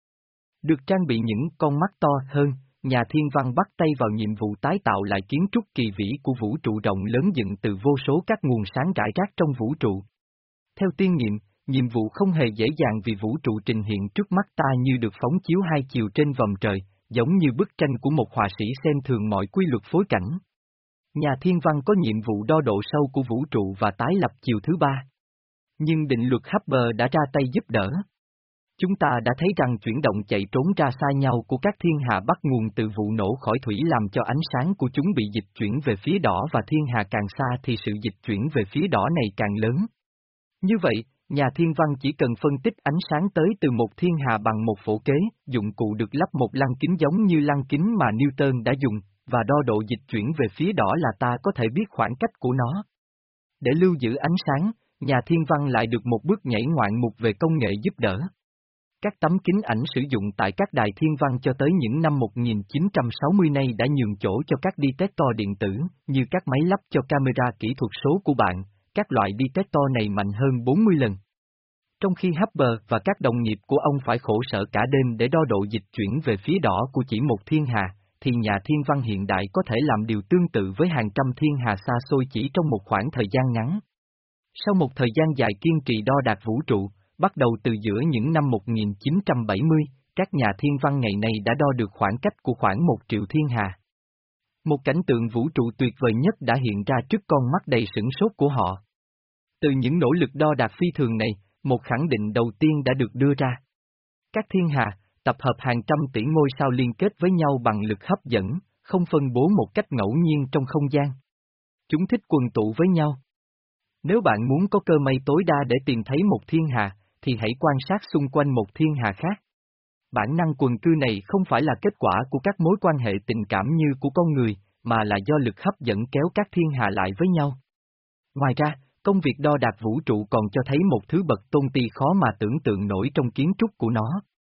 A: Được trang bị những con mắt to hơn, nhà thiên văn bắt tay vào nhiệm vụ tái tạo lại kiến trúc kỳ vĩ của vũ trụ rộng lớn dựng từ vô số các nguồn sáng rải rác trong vũ trụ. Theo tiên nghiệm, nhiệm vụ không hề dễ dàng vì vũ trụ trình hiện trước mắt ta như được phóng chiếu hai chiều trên vòm trời, giống như bức tranh của một họa sĩ xem thường mọi quy luật phối cảnh. Nhà thiên văn có nhiệm vụ đo độ sâu của vũ trụ và tái lập chiều thứ ba. Nhưng định luật Hubble đã ra tay giúp đỡ. Chúng ta đã thấy rằng chuyển động chạy trốn ra xa nhau của các thiên hà bắt nguồn từ vụ nổ khỏi thủy làm cho ánh sáng của chúng bị dịch chuyển về phía đỏ và thiên hà càng xa thì sự dịch chuyển về phía đỏ này càng lớn. Như vậy, nhà thiên văn chỉ cần phân tích ánh sáng tới từ một thiên hà bằng một phổ kế, dụng cụ được lắp một lăng kính giống như lăng kính mà Newton đã dùng, và đo độ dịch chuyển về phía đỏ là ta có thể biết khoảng cách của nó. Để lưu giữ ánh sáng, nhà thiên văn lại được một bước nhảy ngoạn mục về công nghệ giúp đỡ. Các tấm kính ảnh sử dụng tại các đài thiên văn cho tới những năm một nghìn chín trăm sáu mươi nay đã nhường chỗ cho các detector điện tử, như các máy lắp cho camera kỹ thuật số của bạn, các loại detector này mạnh hơn bốn mươi lần. Trong khi Hubble và các đồng nghiệp của ông phải khổ sở cả đêm để đo độ dịch chuyển về phía đỏ của chỉ một thiên hà, thì nhà thiên văn hiện đại có thể làm điều tương tự với hàng trăm thiên hà xa xôi chỉ trong một khoảng thời gian ngắn. Sau một thời gian dài kiên trì đo đạc vũ trụ, bắt đầu từ giữa những năm một nghìn chín trăm bảy mươi, các nhà thiên văn ngày nay đã đo được khoảng cách của khoảng một triệu thiên hà. Một cảnh tượng vũ trụ tuyệt vời nhất đã hiện ra trước con mắt đầy sửng sốt của họ. Từ những nỗ lực đo đạc phi thường này, một khẳng định đầu tiên đã được đưa ra. Các thiên hà, tập hợp hàng trăm tỷ ngôi sao liên kết với nhau bằng lực hấp dẫn, không phân bố một cách ngẫu nhiên trong không gian. Chúng thích quần tụ với nhau. Nếu bạn muốn có cơ may tối đa để tìm thấy một thiên hà, thì hãy quan sát xung quanh một thiên hà khác. Bản năng quần cư này không phải là kết quả của các mối quan hệ tình cảm như của con người, mà là do lực hấp dẫn kéo các thiên hà lại với nhau. Ngoài ra, công việc đo đạc vũ trụ còn cho thấy một thứ bậc tôn ti khó mà tưởng tượng nổi trong kiến trúc của nó.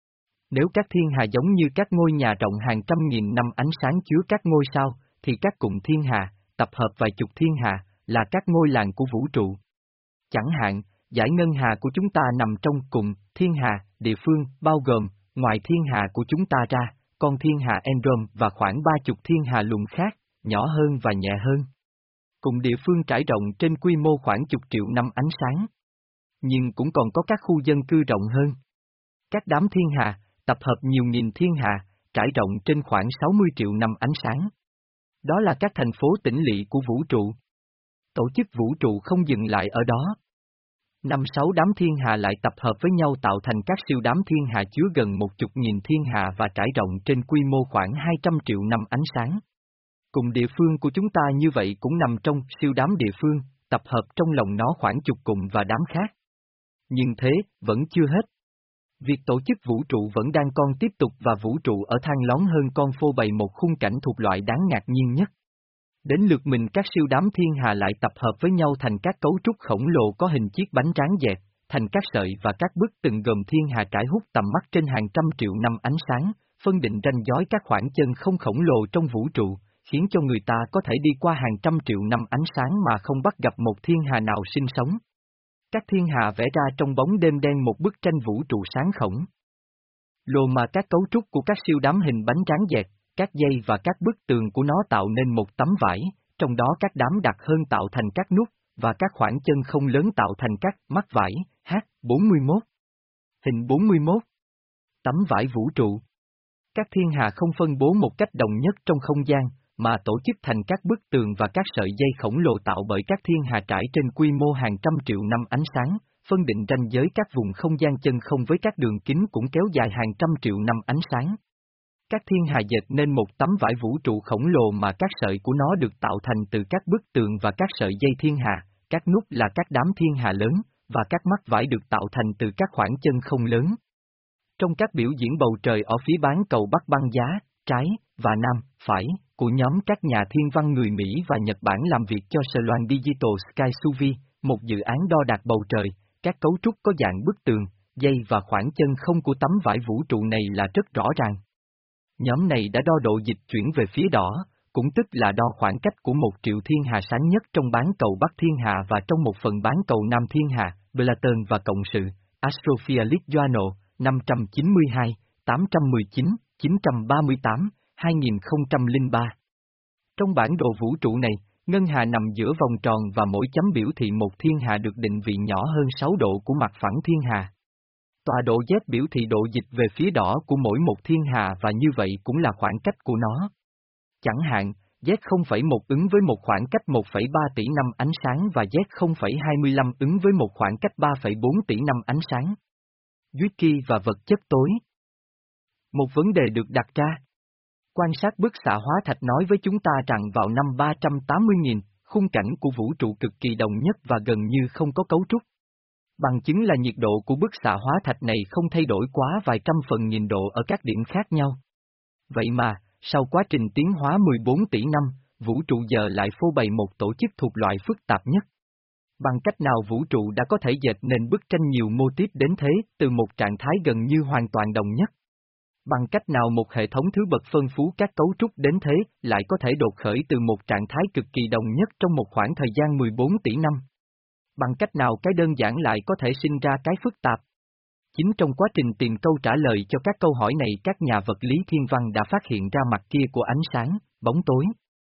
A: Nếu các thiên hà giống như các ngôi nhà rộng hàng trăm nghìn năm ánh sáng chứa các ngôi sao, thì các cụm thiên hà, tập hợp vài chục thiên hà, là các ngôi làng của vũ trụ. Chẳng hạn, dải ngân hà của chúng ta nằm trong cụm thiên hà, địa phương, bao gồm, ngoài thiên hà của chúng ta ra, con thiên hà Androm và khoảng ba chục thiên hà luồng khác, nhỏ hơn và nhẹ hơn. Cụm địa phương trải rộng trên quy mô khoảng chục triệu năm ánh sáng. Nhưng cũng còn có các khu dân cư rộng hơn. Các đám thiên hà, tập hợp nhiều nghìn thiên hà, trải rộng trên khoảng sáu mươi triệu năm ánh sáng. Đó là các thành phố tĩnh lỵ của vũ trụ. Tổ chức vũ trụ không dừng lại ở đó. Năm sáu đám thiên hà lại tập hợp với nhau tạo thành các siêu đám thiên hà chứa gần một chục nghìn thiên hà và trải rộng trên quy mô khoảng hai trăm triệu năm ánh sáng. Cùng địa phương của chúng ta như vậy cũng nằm trong siêu đám địa phương, tập hợp trong lòng nó khoảng chục cụm và đám khác. Nhưng thế, vẫn chưa hết. Việc tổ chức vũ trụ vẫn đang còn tiếp tục và vũ trụ ở thang lón hơn con phô bày một khung cảnh thuộc loại đáng ngạc nhiên nhất. Đến lượt mình các siêu đám thiên hà lại tập hợp với nhau thành các cấu trúc khổng lồ có hình chiếc bánh tráng dẹt, thành các sợi và các bức tường gồm thiên hà trải hút tầm mắt trên hàng trăm triệu năm ánh sáng, phân định ranh giới các khoảng chân không khổng lồ trong vũ trụ, khiến cho người ta có thể đi qua hàng trăm triệu năm ánh sáng mà không bắt gặp một thiên hà nào sinh sống. Các thiên hà vẽ ra trong bóng đêm đen một bức tranh vũ trụ sáng khổng lồ mà các cấu trúc của các siêu đám hình bánh tráng dẹt, các dây và các bức tường của nó tạo nên một tấm vải, trong đó các đám đặc hơn tạo thành các nút, và các khoảng chân không lớn tạo thành các mắt vải, H bốn mươi mốt. Hình bốn mươi mốt. Tấm vải vũ trụ. Các thiên hà không phân bố một cách đồng nhất trong không gian, mà tổ chức thành các bức tường và các sợi dây khổng lồ tạo bởi các thiên hà trải trên quy mô hàng trăm triệu năm ánh sáng, phân định ranh giới các vùng không gian chân không với các đường kính cũng kéo dài hàng trăm triệu năm ánh sáng. Các thiên hà dệt nên một tấm vải vũ trụ khổng lồ mà các sợi của nó được tạo thành từ các bức tường và các sợi dây thiên hà, các nút là các đám thiên hà lớn, và các mắt vải được tạo thành từ các khoảng chân không lớn. Trong các biểu diễn bầu trời ở phía bán cầu Bắc băng giá, trái, và nam, phải, của nhóm các nhà thiên văn người Mỹ và Nhật Bản làm việc cho Sloan Digital Sky Survey, một dự án đo đạc bầu trời, các cấu trúc có dạng bức tường, dây và khoảng chân không của tấm vải vũ trụ này là rất rõ ràng. Nhóm này đã đo độ dịch chuyển về phía đỏ, cũng tức là đo khoảng cách của một triệu thiên hà sáng nhất trong bán cầu Bắc thiên hà và trong một phần bán cầu Nam thiên hà, Platon và cộng sự, Astrophysics Journal, năm trăm chín mươi hai, tám trăm mười chín, chín trăm ba mươi tám, hai nghìn không trăm lẻ ba. Trong bản đồ vũ trụ này, ngân hà nằm giữa vòng tròn và mỗi chấm biểu thị một thiên hà được định vị nhỏ hơn sáu độ của mặt phẳng thiên hà. Tọa độ Z biểu thị độ dịch về phía đỏ của mỗi một thiên hà và như vậy cũng là khoảng cách của nó. Chẳng hạn, Z không phẩy một ứng với một khoảng cách một phẩy ba tỷ năm ánh sáng và Z không phẩy hai mươi lăm ứng với một khoảng cách ba phẩy bốn tỷ năm ánh sáng. Zwicky và vật chất tối. Một vấn đề được đặt ra. Quan sát bức xạ hóa thạch nói với chúng ta rằng vào năm ba trăm tám mươi nghìn, khung cảnh của vũ trụ cực kỳ đồng nhất và gần như không có cấu trúc. Bằng chứng là nhiệt độ của bức xạ hóa thạch này không thay đổi quá vài trăm phần nghìn độ ở các điểm khác nhau. Vậy mà, sau quá trình tiến hóa mười bốn tỷ năm, vũ trụ giờ lại phô bày một tổ chức thuộc loại phức tạp nhất. Bằng cách nào vũ trụ đã có thể dệt nên bức tranh nhiều mô típ đến thế, từ một trạng thái gần như hoàn toàn đồng nhất? Bằng cách nào một hệ thống thứ bậc phân phú các cấu trúc đến thế, lại có thể đột khởi từ một trạng thái cực kỳ đồng nhất trong một khoảng thời gian mười bốn tỷ năm? Bằng cách nào cái đơn giản lại có thể sinh ra cái phức tạp? Chính trong quá trình tìm câu trả lời cho các câu hỏi này, các nhà vật lý thiên văn đã phát hiện ra mặt kia của ánh sáng, bóng tối.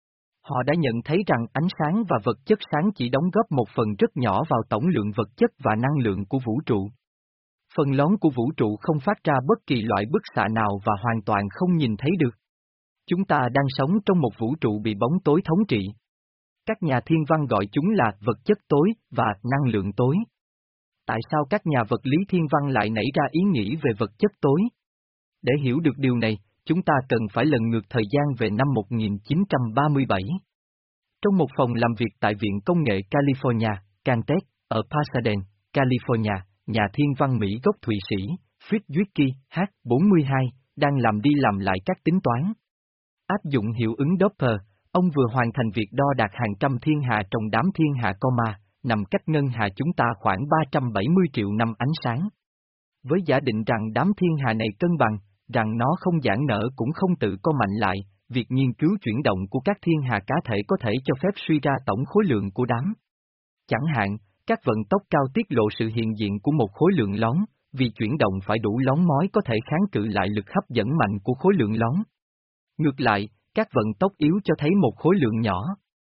A: Họ đã nhận thấy rằng ánh sáng và vật chất sáng chỉ đóng góp một phần rất nhỏ vào tổng lượng vật chất và năng lượng của vũ trụ. Phần lớn của vũ trụ không phát ra bất kỳ loại bức xạ nào và hoàn toàn không nhìn thấy được. Chúng ta đang sống trong một vũ trụ bị bóng tối thống trị. Các nhà thiên văn gọi chúng là vật chất tối và năng lượng tối. Tại sao các nhà vật lý thiên văn lại nảy ra ý nghĩ về vật chất tối? Để hiểu được điều này, chúng ta cần phải lần ngược thời gian về năm một nghìn chín trăm ba mươi bảy. Trong một phòng làm việc tại Viện Công nghệ California, Caltech, ở Pasadena, California, nhà thiên văn Mỹ gốc Thụy Sĩ, Fritz Zwicky, H bốn mươi hai, đang làm đi làm lại các tính toán. Áp dụng hiệu ứng Doppler, ông vừa hoàn thành việc đo đạc hàng trăm thiên hà trong đám thiên hà Coma, nằm cách ngân hà chúng ta khoảng ba trăm bảy mươi triệu năm ánh sáng. Với giả định rằng đám thiên hà này cân bằng, rằng nó không giãn nở cũng không tự co mạnh lại, việc nghiên cứu chuyển động của các thiên hà cá thể có thể cho phép suy ra tổng khối lượng của đám. Chẳng hạn, các vận tốc cao tiết lộ sự hiện diện của một khối lượng lón, vì chuyển động phải đủ lón mói có thể kháng cự lại lực hấp dẫn mạnh của khối lượng lón. Ngược lại, các vận tốc yếu cho thấy một khối lượng nhỏ.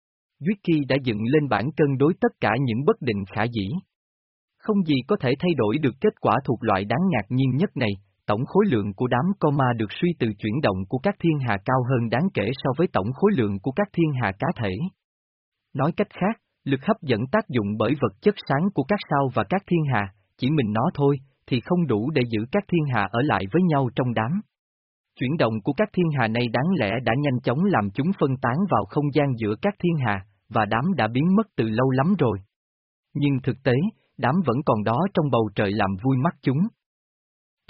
A: Zwicky đã dựng lên bảng cân đối tất cả những bất định khả dĩ. Không gì có thể thay đổi được kết quả thuộc loại đáng ngạc nhiên nhất này, tổng khối lượng của đám Coma được suy từ chuyển động của các thiên hà cao hơn đáng kể so với tổng khối lượng của các thiên hà cá thể. Nói cách khác, lực hấp dẫn tác dụng bởi vật chất sáng của các sao và các thiên hà, chỉ mình nó thôi, thì không đủ để giữ các thiên hà ở lại với nhau trong đám. Chuyển động của các thiên hà này đáng lẽ đã nhanh chóng làm chúng phân tán vào không gian giữa các thiên hà, và đám đã biến mất từ lâu lắm rồi. Nhưng thực tế, đám vẫn còn đó trong bầu trời làm vui mắt chúng. Ta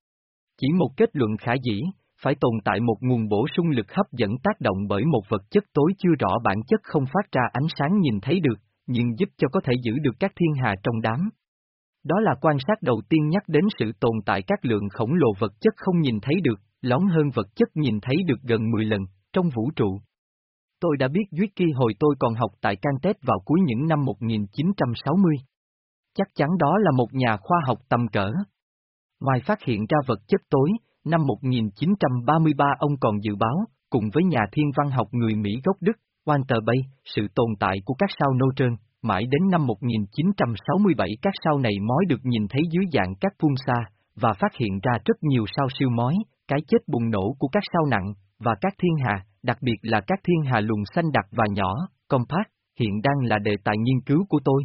A: chỉ một kết luận khả dĩ, phải tồn tại một nguồn bổ sung lực hấp dẫn tác động bởi một vật chất tối chưa rõ bản chất không phát ra ánh sáng nhìn thấy được, nhưng giúp cho có thể giữ được các thiên hà trong đám. Đó là quan sát đầu tiên nhắc đến sự tồn tại các lượng khổng lồ vật chất không nhìn thấy được, lón hơn vật chất nhìn thấy được gần mười lần, trong vũ trụ. Tôi đã biết Zwicky hồi tôi còn học tại Caltech vào cuối những năm một nghìn chín trăm sáu mươi. Chắc chắn đó là một nhà khoa học tầm cỡ. Ngoài phát hiện ra vật chất tối, năm một nghìn chín trăm ba mươi ba ông còn dự báo, cùng với nhà thiên văn học người Mỹ gốc Đức, Walter Bay, sự tồn tại của các sao nô trơn, mãi đến năm một nghìn chín trăm sáu mươi bảy các sao này mới được nhìn thấy dưới dạng các pulsar, và phát hiện ra rất nhiều sao siêu mói, cái chết bùng nổ của các sao nặng, và các thiên hà, đặc biệt là các thiên hà luồng xanh đặc và nhỏ, compact, hiện đang là đề tài nghiên cứu của tôi.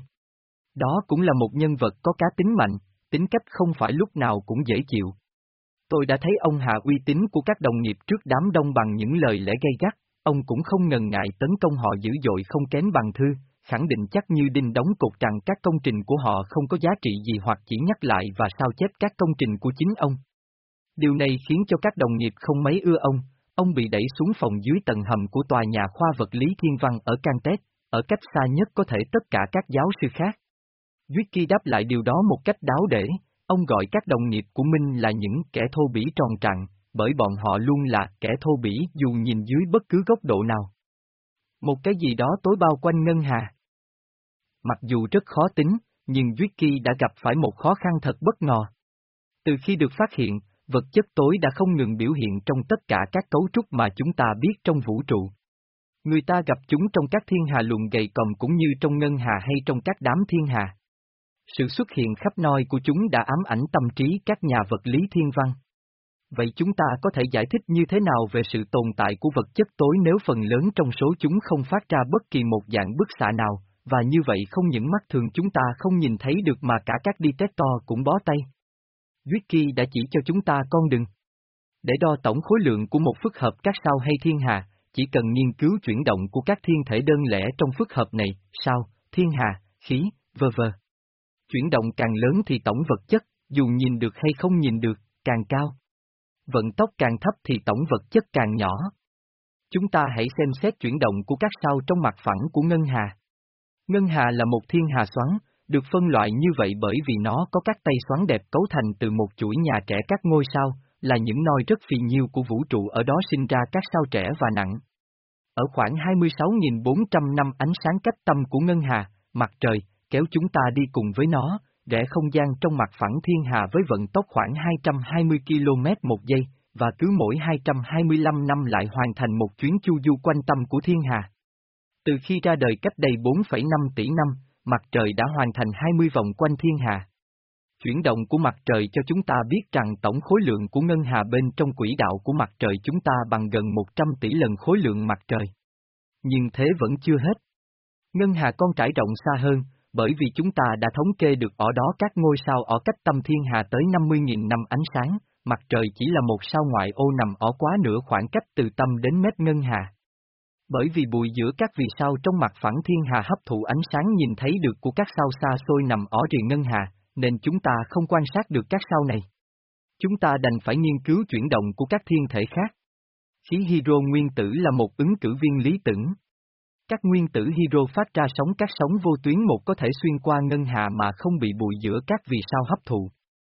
A: Đó cũng là một nhân vật có cá tính mạnh, tính cách không phải lúc nào cũng dễ chịu. Tôi đã thấy ông hạ uy tín của các đồng nghiệp trước đám đông bằng những lời lẽ gay gắt, ông cũng không ngần ngại tấn công họ dữ dội không kém bằng thư, khẳng định chắc như đinh đóng cột rằng các công trình của họ không có giá trị gì hoặc chỉ nhắc lại và sao chép các công trình của chính ông. Điều này khiến cho các đồng nghiệp không mấy ưa ông, ông bị đẩy xuống phòng dưới tầng hầm của tòa nhà khoa vật lý thiên văn ở Cantet, ở cách xa nhất có thể tất cả các giáo sư khác. Zwicky đáp lại điều đó một cách đáo để, ông gọi các đồng nghiệp của mình là những kẻ thô bỉ tròn trặn, bởi bọn họ luôn là kẻ thô bỉ dù nhìn dưới bất cứ góc độ nào. Một cái gì đó tối bao quanh ngân hà. Mặc dù rất khó tính, nhưng Zwicky đã gặp phải một khó khăn thật bất ngờ. Từ khi được phát hiện, vật chất tối đã không ngừng biểu hiện trong tất cả các cấu trúc mà chúng ta biết trong vũ trụ. Người ta gặp chúng trong các thiên hà luồng gầy còm cũng như trong ngân hà hay trong các đám thiên hà. Sự xuất hiện khắp nơi của chúng đã ám ảnh tâm trí các nhà vật lý thiên văn. Vậy chúng ta có thể giải thích như thế nào về sự tồn tại của vật chất tối nếu phần lớn trong số chúng không phát ra bất kỳ một dạng bức xạ nào, và như vậy không những mắt thường chúng ta không nhìn thấy được mà cả các detector cũng bó tay? Zwicky đã chỉ cho chúng ta con đường. Để đo tổng khối lượng của một phức hợp các sao hay thiên hà, chỉ cần nghiên cứu chuyển động của các thiên thể đơn lẻ trong phức hợp này, sao, thiên hà, khí, vân vân. Chuyển động càng lớn thì tổng vật chất, dù nhìn được hay không nhìn được, càng cao. Vận tốc càng thấp thì tổng vật chất càng nhỏ. Chúng ta hãy xem xét chuyển động của các sao trong mặt phẳng của ngân hà. Ngân hà là một thiên hà xoắn, được phân loại như vậy bởi vì nó có các tay xoắn đẹp cấu thành từ một chuỗi nhà trẻ các ngôi sao, là những nôi rất phì nhiêu của vũ trụ ở đó sinh ra các sao trẻ và nặng. Ở khoảng hai mươi sáu nghìn bốn trăm năm ánh sáng cách tâm của ngân hà, mặt trời, kéo chúng ta đi cùng với nó, rẽ không gian trong mặt phẳng thiên hà với vận tốc khoảng hai trăm hai mươi ki lô mét một giây, và cứ mỗi hai trăm hai mươi lăm năm lại hoàn thành một chuyến chu du quanh tâm của thiên hà. Từ khi ra đời cách đây bốn phẩy năm tỷ năm, mặt trời đã hoàn thành hai mươi vòng quanh thiên hà. Chuyển động của mặt trời cho chúng ta biết rằng tổng khối lượng của ngân hà bên trong quỹ đạo của mặt trời chúng ta bằng gần một trăm tỷ lần khối lượng mặt trời. Nhưng thế vẫn chưa hết. Ngân hà còn trải rộng xa hơn, bởi vì chúng ta đã thống kê được ở đó các ngôi sao ở cách tâm thiên hà tới năm mươi nghìn năm ánh sáng, mặt trời chỉ là một sao ngoại ô nằm ở quá nửa khoảng cách từ tâm đến mép ngân hà. Bởi vì bụi giữa các vì sao trong mặt phẳng thiên hà hấp thụ ánh sáng nhìn thấy được của các sao xa xôi nằm ở rìa ngân hà, nên chúng ta không quan sát được các sao này. Chúng ta đành phải nghiên cứu chuyển động của các thiên thể khác. Khí hydro nguyên tử là một ứng cử viên lý tưởng. Các nguyên tử hydro phát ra sóng các sóng vô tuyến một có thể xuyên qua ngân hà mà không bị bụi giữa các vì sao hấp thụ.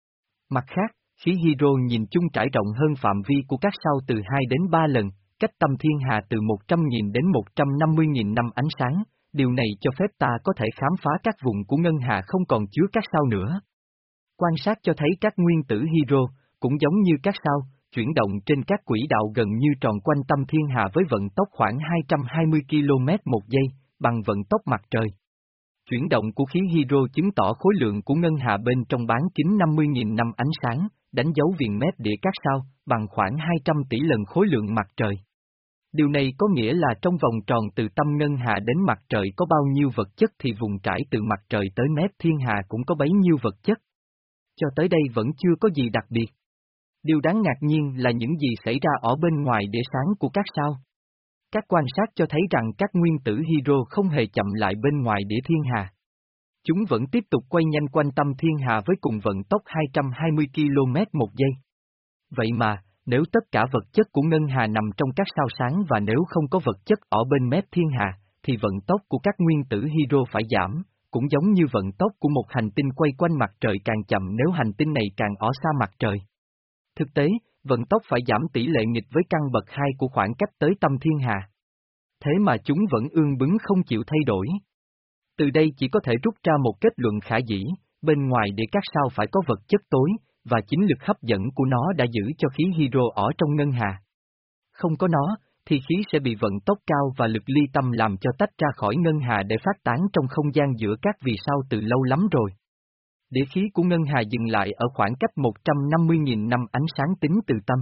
A: Mặt khác, khí hydro nhìn chung trải rộng hơn phạm vi của các sao từ hai đến ba lần, cách tâm thiên hà từ một trăm nghìn đến một trăm năm mươi nghìn năm ánh sáng, điều này cho phép ta có thể khám phá các vùng của ngân hà không còn chứa các sao nữa. Quan sát cho thấy các nguyên tử hydro, cũng giống như các sao, chuyển động trên các quỹ đạo gần như tròn quanh tâm thiên hà với vận tốc khoảng hai trăm hai mươi ki lô mét một giây, bằng vận tốc mặt trời. Chuyển động của khí hydro chứng tỏ khối lượng của ngân hà bên trong bán kính năm mươi nghìn năm ánh sáng, đánh dấu viền mép địa các sao, bằng khoảng hai trăm tỷ lần khối lượng mặt trời. Điều này có nghĩa là trong vòng tròn từ tâm ngân hà đến mặt trời có bao nhiêu vật chất thì vùng trải từ mặt trời tới mép thiên hà cũng có bấy nhiêu vật chất. Cho tới đây vẫn chưa có gì đặc biệt. Điều đáng ngạc nhiên là những gì xảy ra ở bên ngoài đĩa sáng của các sao. Các quan sát cho thấy rằng các nguyên tử hydro không hề chậm lại bên ngoài đĩa thiên hà. Chúng vẫn tiếp tục quay nhanh quanh tâm thiên hà với cùng vận tốc hai trăm hai mươi ki lô mét một giây. Vậy mà, nếu tất cả vật chất của ngân hà nằm trong các sao sáng và nếu không có vật chất ở bên mép thiên hà, thì vận tốc của các nguyên tử hydro phải giảm, cũng giống như vận tốc của một hành tinh quay quanh mặt trời càng chậm nếu hành tinh này càng ở xa mặt trời. Thực tế, vận tốc phải giảm tỷ lệ nghịch với căn bậc hai của khoảng cách tới tâm thiên hà. Thế mà chúng vẫn ương bướng không chịu thay đổi. Từ đây chỉ có thể rút ra một kết luận khả dĩ, bên ngoài để các sao phải có vật chất tối, và chính lực hấp dẫn của nó đã giữ cho khí hydro ở trong ngân hà. Không có nó, thì khí sẽ bị vận tốc cao và lực ly tâm làm cho tách ra khỏi ngân hà để phát tán trong không gian giữa các vì sao từ lâu lắm rồi. Đĩa khí của ngân hà dừng lại ở khoảng cách một trăm năm mươi nghìn năm ánh sáng tính từ tâm.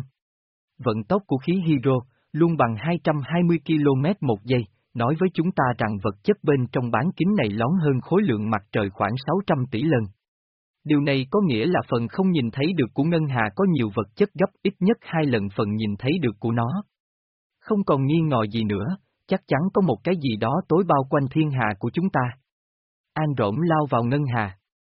A: Vận tốc của khí hydro luôn bằng hai trăm hai mươi ki lô mét một giây, nói với chúng ta rằng vật chất bên trong bán kính này lón hơn khối lượng mặt trời khoảng sáu trăm tỷ lần. Điều này có nghĩa là phần không nhìn thấy được của ngân hà có nhiều vật chất gấp ít nhất hai lần phần nhìn thấy được của nó. Không còn nghi ngờ gì nữa, chắc chắn có một cái gì đó tối bao quanh thiên hà của chúng ta. An rỗng lao vào ngân hà.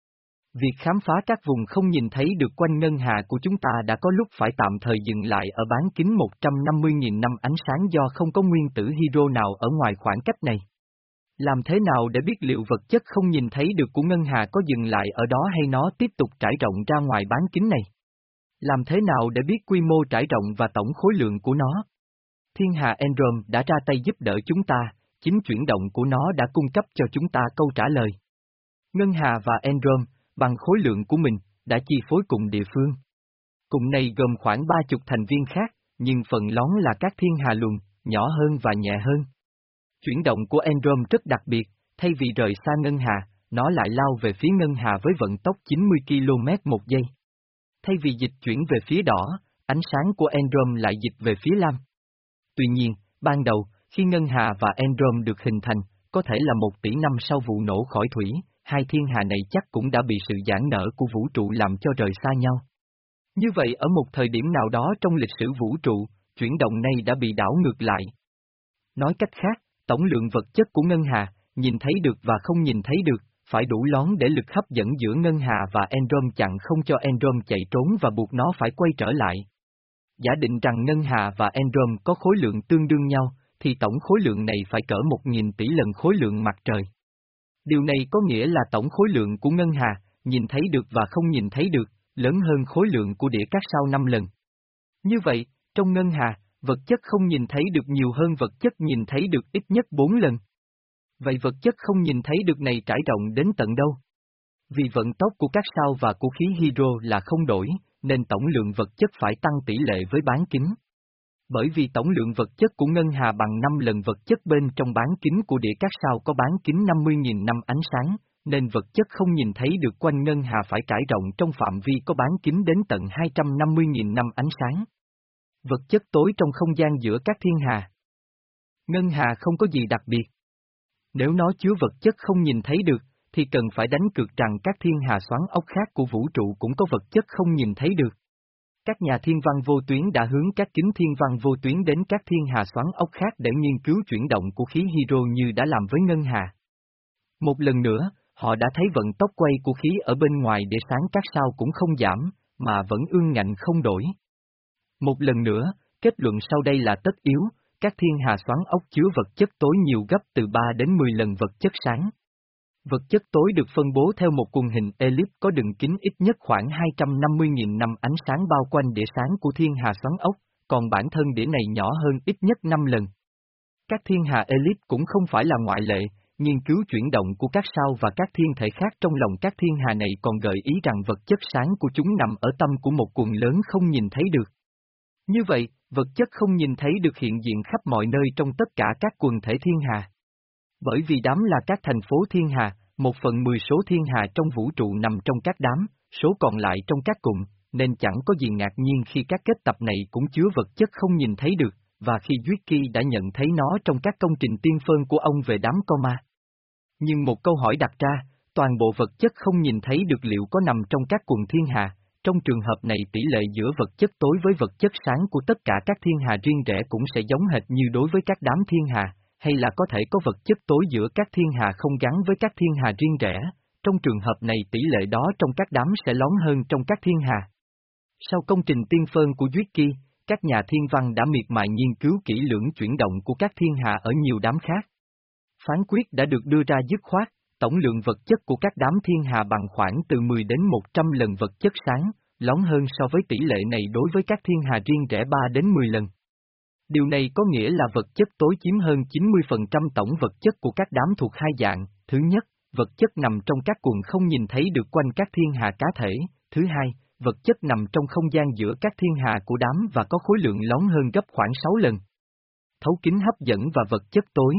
A: Việc khám phá các vùng không nhìn thấy được quanh ngân hà của chúng ta đã có lúc phải tạm thời dừng lại ở bán kính một trăm năm mươi nghìn năm ánh sáng do không có nguyên tử hydro nào ở ngoài khoảng cách này. Làm thế nào để biết liệu vật chất không nhìn thấy được của ngân hà có dừng lại ở đó hay nó tiếp tục trải rộng ra ngoài bán kính này? Làm thế nào để biết quy mô trải rộng và tổng khối lượng của nó? Thiên hà Androm đã ra tay giúp đỡ chúng ta, chính chuyển động của nó đã cung cấp cho chúng ta câu trả lời. Ngân hà và Androm, bằng khối lượng của mình, đã chi phối cùng địa phương. Cùng này gồm khoảng ba chục thành viên khác, nhưng phần lón là các thiên hà luồng, nhỏ hơn và nhẹ hơn. Chuyển động của Androm rất đặc biệt, thay vì rời xa ngân hà, nó lại lao về phía ngân hà với vận tốc chín mươi ki lô mét một giây. Thay vì dịch chuyển về phía đỏ, ánh sáng của Androm lại dịch về phía lam. Tuy nhiên, ban đầu, khi ngân hà và Androm được hình thành, có thể là một tỷ năm sau vụ nổ khỏi thủy, hai thiên hà này chắc cũng đã bị sự giãn nở của vũ trụ làm cho rời xa nhau. Như vậy ở một thời điểm nào đó trong lịch sử vũ trụ, chuyển động này đã bị đảo ngược lại. Nói cách khác, tổng lượng vật chất của ngân hà, nhìn thấy được và không nhìn thấy được, phải đủ lón để lực hấp dẫn giữa ngân hà và Androm chặn không cho Androm chạy trốn và buộc nó phải quay trở lại. Giả định rằng ngân hà và Androm có khối lượng tương đương nhau, thì tổng khối lượng này phải cỡ một nghìn tỷ lần khối lượng mặt trời. Điều này có nghĩa là tổng khối lượng của ngân hà, nhìn thấy được và không nhìn thấy được, lớn hơn khối lượng của đĩa cát sao năm lần. Như vậy, trong ngân hà, vật chất không nhìn thấy được nhiều hơn vật chất nhìn thấy được ít nhất bốn lần. Vậy vật chất không nhìn thấy được này trải rộng đến tận đâu? Vì vận tốc của các sao và của khí hydro là không đổi, nên tổng lượng vật chất phải tăng tỷ lệ với bán kính. Bởi vì tổng lượng vật chất của ngân hà bằng năm lần vật chất bên trong bán kính của đĩa cát sao có bán kính năm mươi nghìn năm ánh sáng, nên vật chất không nhìn thấy được quanh ngân hà phải trải rộng trong phạm vi có bán kính đến tận hai trăm năm mươi nghìn năm ánh sáng. Vật chất tối trong không gian giữa các thiên hà. Ngân hà không có gì đặc biệt. Nếu nó chứa vật chất không nhìn thấy được, thì cần phải đánh cược rằng các thiên hà xoắn ốc khác của vũ trụ cũng có vật chất không nhìn thấy được. Các nhà thiên văn vô tuyến đã hướng các kính thiên văn vô tuyến đến các thiên hà xoắn ốc khác để nghiên cứu chuyển động của khí hydro như đã làm với ngân hà. Một lần nữa, họ đã thấy vận tốc quay của khí ở bên ngoài để sáng các sao cũng không giảm, mà vẫn ương ngạnh không đổi. Một lần nữa, kết luận sau đây là tất yếu, các thiên hà xoắn ốc chứa vật chất tối nhiều gấp từ ba đến mười lần vật chất sáng. Vật chất tối được phân bố theo một quần hình elip có đường kính ít nhất khoảng hai trăm năm mươi nghìn năm ánh sáng bao quanh đĩa sáng của thiên hà xoắn ốc, còn bản thân đĩa này nhỏ hơn ít nhất năm lần. Các thiên hà elip cũng không phải là ngoại lệ, nghiên cứu chuyển động của các sao và các thiên thể khác trong lòng các thiên hà này còn gợi ý rằng vật chất sáng của chúng nằm ở tâm của một quần lớn không nhìn thấy được. Như vậy, vật chất không nhìn thấy được hiện diện khắp mọi nơi trong tất cả các quần thể thiên hà. Bởi vì đám là các thành phố thiên hà, một phần mười số thiên hà trong vũ trụ nằm trong các đám, số còn lại trong các cụm, nên chẳng có gì ngạc nhiên khi các kết tập này cũng chứa vật chất không nhìn thấy được, và khi Zwicky đã nhận thấy nó trong các công trình tiên phân của ông về đám Coma. Nhưng một câu hỏi đặt ra, toàn bộ vật chất không nhìn thấy được liệu có nằm trong các quần thiên hà, trong trường hợp này tỷ lệ giữa vật chất tối với vật chất sáng của tất cả các thiên hà riêng rẽ cũng sẽ giống hệt như đối với các đám thiên hà, hay là có thể có vật chất tối giữa các thiên hà không gắn với các thiên hà riêng rẽ, trong trường hợp này tỷ lệ đó trong các đám sẽ lón hơn trong các thiên hà. Sau công trình tiên phân của Zwicky, các nhà thiên văn đã miệt mài nghiên cứu kỹ lưỡng chuyển động của các thiên hà ở nhiều đám khác. Phán quyết đã được đưa ra dứt khoát, tổng lượng vật chất của các đám thiên hà bằng khoảng từ mười đến một trăm lần vật chất sáng, lón hơn so với tỷ lệ này đối với các thiên hà riêng rẽ ba đến mười lần. Điều này có nghĩa là vật chất tối chiếm hơn chín mươi phần trăm tổng vật chất của các đám thuộc hai dạng, thứ nhất, vật chất nằm trong các quần không nhìn thấy được quanh các thiên hà cá thể, thứ hai, vật chất nằm trong không gian giữa các thiên hà của đám và có khối lượng lón hơn gấp khoảng sáu lần. thấu kính hấp dẫn và vật chất tối.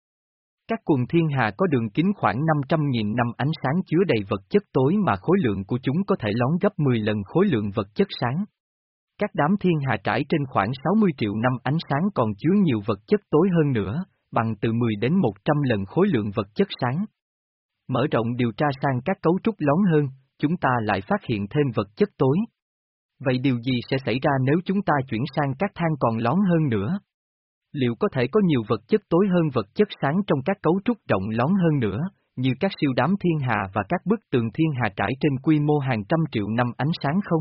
A: Các quần thiên hà có đường kính khoảng năm trăm nghìn năm ánh sáng chứa đầy vật chất tối mà khối lượng của chúng có thể lón gấp mười lần khối lượng vật chất sáng. Các đám thiên hà trải trên khoảng sáu mươi triệu năm ánh sáng còn chứa nhiều vật chất tối hơn nữa, bằng từ mười đến một trăm lần khối lượng vật chất sáng. Mở rộng điều tra sang các cấu trúc lón hơn, chúng ta lại phát hiện thêm vật chất tối. Vậy điều gì sẽ xảy ra nếu chúng ta chuyển sang các than còn lón hơn nữa? Liệu có thể có nhiều vật chất tối hơn vật chất sáng trong các cấu trúc rộng lón hơn nữa, như các siêu đám thiên hà và các bức tường thiên hà trải trên quy mô hàng trăm triệu năm ánh sáng không?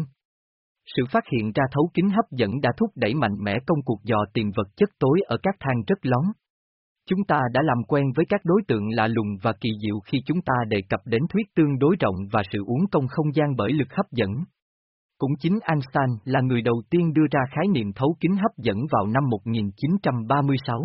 A: Sự phát hiện ra thấu kính hấp dẫn đã thúc đẩy mạnh mẽ công cuộc dò tìm vật chất tối ở các than rất lón. Chúng ta đã làm quen với các đối tượng lạ lùng và kỳ diệu khi chúng ta đề cập đến thuyết tương đối rộng và sự uốn cong không gian bởi lực hấp dẫn. Cũng chính Einstein là người đầu tiên đưa ra khái niệm thấu kính hấp dẫn vào năm một nghìn chín trăm ba mươi sáu.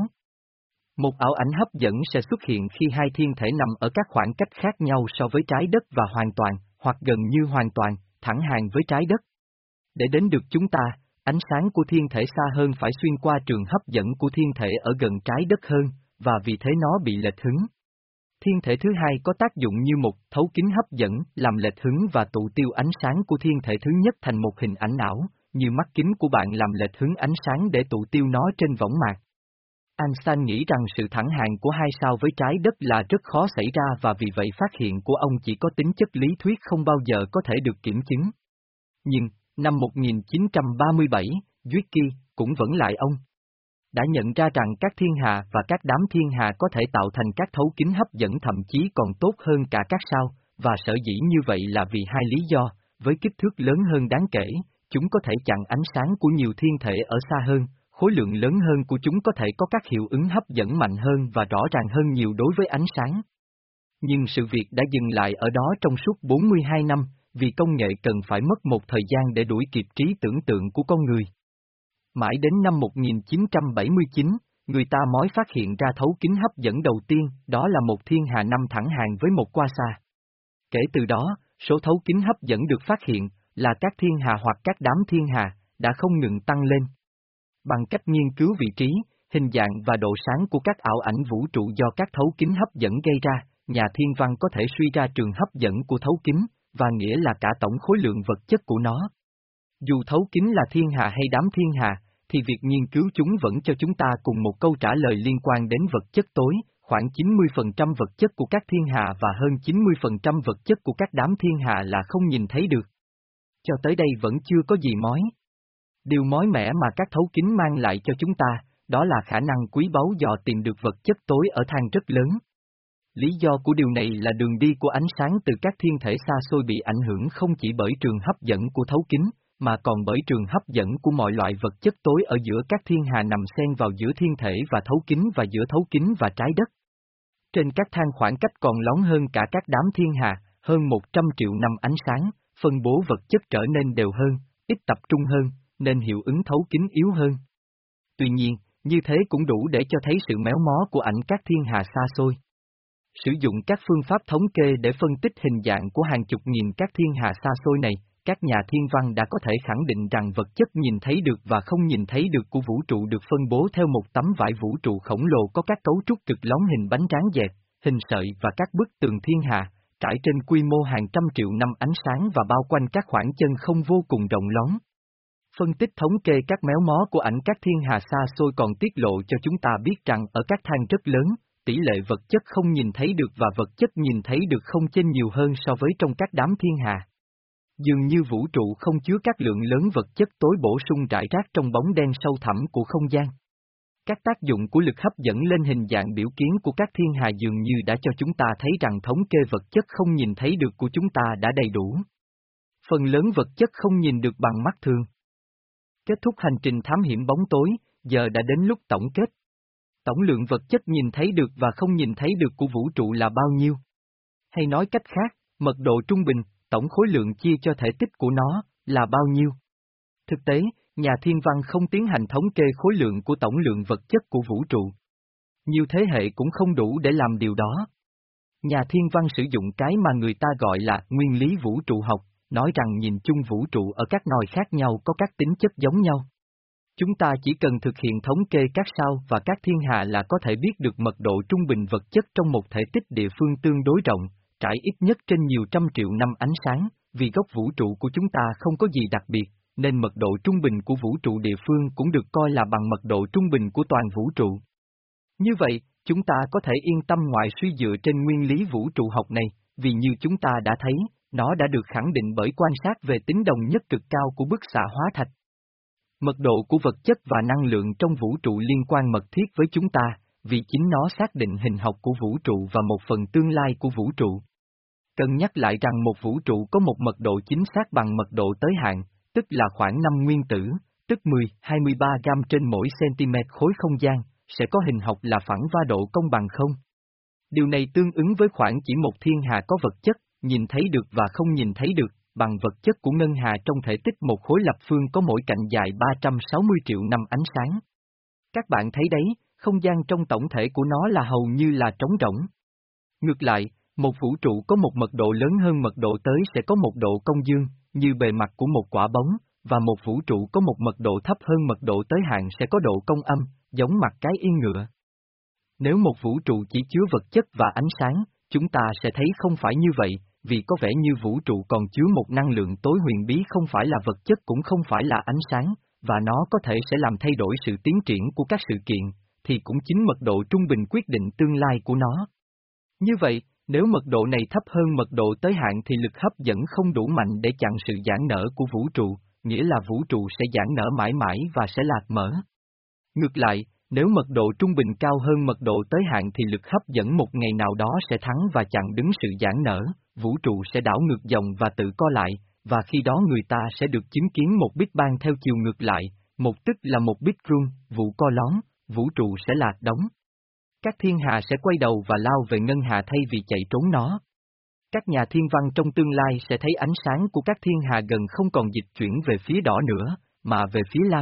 A: Một ảo ảnh hấp dẫn sẽ xuất hiện khi hai thiên thể nằm ở các khoảng cách khác nhau so với trái đất và hoàn toàn, hoặc gần như hoàn toàn, thẳng hàng với trái đất. Để đến được chúng ta, ánh sáng của thiên thể xa hơn phải xuyên qua trường hấp dẫn của thiên thể ở gần trái đất hơn, và vì thế nó bị lệch hướng. Thiên thể thứ hai có tác dụng như một thấu kính hấp dẫn, làm lệch hướng và tụ tiêu ánh sáng của thiên thể thứ nhất thành một hình ảnh ảo, như mắt kính của bạn làm lệch hướng ánh sáng để tụ tiêu nó trên võng mạc. Einstein nghĩ rằng sự thẳng hàng của hai sao với trái đất là rất khó xảy ra và vì vậy phát hiện của ông chỉ có tính chất lý thuyết không bao giờ có thể được kiểm chứng. Nhưng, năm một nghìn chín trăm ba mươi bảy, Zwicky, cũng vẫn lại ông, đã nhận ra rằng các thiên hà và các đám thiên hà có thể tạo thành các thấu kính hấp dẫn thậm chí còn tốt hơn cả các sao, và sở dĩ như vậy là vì hai lý do, với kích thước lớn hơn đáng kể, chúng có thể chặn ánh sáng của nhiều thiên thể ở xa hơn, khối lượng lớn hơn của chúng có thể có các hiệu ứng hấp dẫn mạnh hơn và rõ ràng hơn nhiều đối với ánh sáng. Nhưng sự việc đã dừng lại ở đó trong suốt bốn mươi hai năm, vì công nghệ cần phải mất một thời gian để đuổi kịp trí tưởng tượng của con người. Mãi đến năm một nghìn chín trăm bảy mươi chín, người ta mới phát hiện ra thấu kính hấp dẫn đầu tiên, đó là một thiên hà năm thẳng hàng với một quasar. Kể từ đó, số thấu kính hấp dẫn được phát hiện, là các thiên hà hoặc các đám thiên hà, đã không ngừng tăng lên. Bằng cách nghiên cứu vị trí, hình dạng và độ sáng của các ảo ảnh vũ trụ do các thấu kính hấp dẫn gây ra, nhà thiên văn có thể suy ra trường hấp dẫn của thấu kính, và nghĩa là cả tổng khối lượng vật chất của nó. Dù thấu kính là thiên hà hay đám thiên hà, thì việc nghiên cứu chúng vẫn cho chúng ta cùng một câu trả lời liên quan đến vật chất tối, khoảng chín mươi phần trăm vật chất của các thiên hà và hơn chín mươi phần trăm vật chất của các đám thiên hà là không nhìn thấy được. Cho tới đây vẫn chưa có gì mới. Điều mới mẻ mà các thấu kính mang lại cho chúng ta, đó là khả năng quý báu dò tìm được vật chất tối ở than rất lớn. Lý do của điều này là đường đi của ánh sáng từ các thiên thể xa xôi bị ảnh hưởng không chỉ bởi trường hấp dẫn của thấu kính, mà còn bởi trường hấp dẫn của mọi loại vật chất tối ở giữa các thiên hà nằm xen vào giữa thiên thể và thấu kính và giữa thấu kính và trái đất. Trên các than khoảng cách còn lón hơn cả các đám thiên hà, hơn một trăm triệu năm ánh sáng, phân bố vật chất trở nên đều hơn, ít tập trung hơn, nên hiệu ứng thấu kính yếu hơn. Tuy nhiên, như thế cũng đủ để cho thấy sự méo mó của ảnh các thiên hà xa xôi. Sử dụng các phương pháp thống kê để phân tích hình dạng của hàng chục nghìn các thiên hà xa xôi này, các nhà thiên văn đã có thể khẳng định rằng vật chất nhìn thấy được và không nhìn thấy được của vũ trụ được phân bố theo một tấm vải vũ trụ khổng lồ có các cấu trúc cực lón hình bánh tráng dẹt, hình sợi và các bức tường thiên hà, trải trên quy mô hàng trăm triệu năm ánh sáng và bao quanh các khoảng chân không vô cùng rộng lón. Phân tích thống kê các méo mó của ảnh các thiên hà xa xôi còn tiết lộ cho chúng ta biết rằng ở các than rất lớn, tỷ lệ vật chất không nhìn thấy được và vật chất nhìn thấy được không chênh nhiều hơn so với trong các đám thiên hà. Dường như vũ trụ không chứa các lượng lớn vật chất tối bổ sung rải rác trong bóng đen sâu thẳm của không gian. Các tác dụng của lực hấp dẫn lên hình dạng biểu kiến của các thiên hà dường như đã cho chúng ta thấy rằng thống kê vật chất không nhìn thấy được của chúng ta đã đầy đủ. Phần lớn vật chất không nhìn được bằng mắt thường. Kết thúc hành trình thám hiểm bóng tối, giờ đã đến lúc tổng kết. Tổng lượng vật chất nhìn thấy được và không nhìn thấy được của vũ trụ là bao nhiêu? Hay nói cách khác, mật độ trung bình, tổng khối lượng chia cho thể tích của nó, là bao nhiêu? Thực tế, nhà thiên văn không tiến hành thống kê khối lượng của tổng lượng vật chất của vũ trụ. Nhiều thế hệ cũng không đủ để làm điều đó. Nhà thiên văn sử dụng cái mà người ta gọi là nguyên lý vũ trụ học, nói rằng nhìn chung vũ trụ ở các nòi khác nhau có các tính chất giống nhau. Chúng ta chỉ cần thực hiện thống kê các sao và các thiên hà là có thể biết được mật độ trung bình vật chất trong một thể tích địa phương tương đối rộng, trải ít nhất trên nhiều trăm triệu năm ánh sáng, vì góc vũ trụ của chúng ta không có gì đặc biệt, nên mật độ trung bình của vũ trụ địa phương cũng được coi là bằng mật độ trung bình của toàn vũ trụ. Như vậy, chúng ta có thể yên tâm ngoại suy dựa trên nguyên lý vũ trụ học này, vì như chúng ta đã thấy, nó đã được khẳng định bởi quan sát về tính đồng nhất cực cao của bức xạ hóa thạch. Mật độ của vật chất và năng lượng trong vũ trụ liên quan mật thiết với chúng ta, vì chính nó xác định hình học của vũ trụ và một phần tương lai của vũ trụ. Cần nhắc lại rằng một vũ trụ có một mật độ chính xác bằng mật độ tới hạn, tức là khoảng năm nguyên tử, tức mười đến hai mươi ba gam trên mỗi cm khối không gian, sẽ có hình học là phẳng va độ công bằng không. Điều này tương ứng với khoảng chỉ một thiên hà có vật chất, nhìn thấy được và không nhìn thấy được, bằng vật chất của ngân hà trong thể tích một khối lập phương có mỗi cạnh dài ba trăm sáu mươi triệu năm ánh sáng. Các bạn thấy đấy, không gian trong tổng thể của nó là hầu như là trống rỗng. Ngược lại, một vũ trụ có một mật độ lớn hơn mật độ tới sẽ có một độ công dương, như bề mặt của một quả bóng, và một vũ trụ có một mật độ thấp hơn mật độ tới hạn sẽ có độ công âm, giống mặt cái yên ngựa. Nếu một vũ trụ chỉ chứa vật chất và ánh sáng, chúng ta sẽ thấy không phải như vậy, vì có vẻ như vũ trụ còn chứa một năng lượng tối huyền bí không phải là vật chất cũng không phải là ánh sáng, và nó có thể sẽ làm thay đổi sự tiến triển của các sự kiện, thì cũng chính mật độ trung bình quyết định tương lai của nó. Như vậy, nếu mật độ này thấp hơn mật độ tới hạn thì lực hấp dẫn không đủ mạnh để chặn sự giãn nở của vũ trụ, nghĩa là vũ trụ sẽ giãn nở mãi mãi và sẽ lạc mở. Ngược lại, nếu mật độ trung bình cao hơn mật độ tới hạn thì lực hấp dẫn một ngày nào đó sẽ thắng và chặn đứng sự giãn nở, vũ trụ sẽ đảo ngược dòng và tự co lại, và khi đó người ta sẽ được chứng kiến một Big Bang theo chiều ngược lại, một tức là một Big Rung, vụ co lón, vũ trụ sẽ lạc đóng. Các thiên hà sẽ quay đầu và lao về ngân hà thay vì chạy trốn nó. Các nhà thiên văn trong tương lai sẽ thấy ánh sáng của các thiên hà gần không còn dịch chuyển về phía đỏ nữa, mà về phía lam.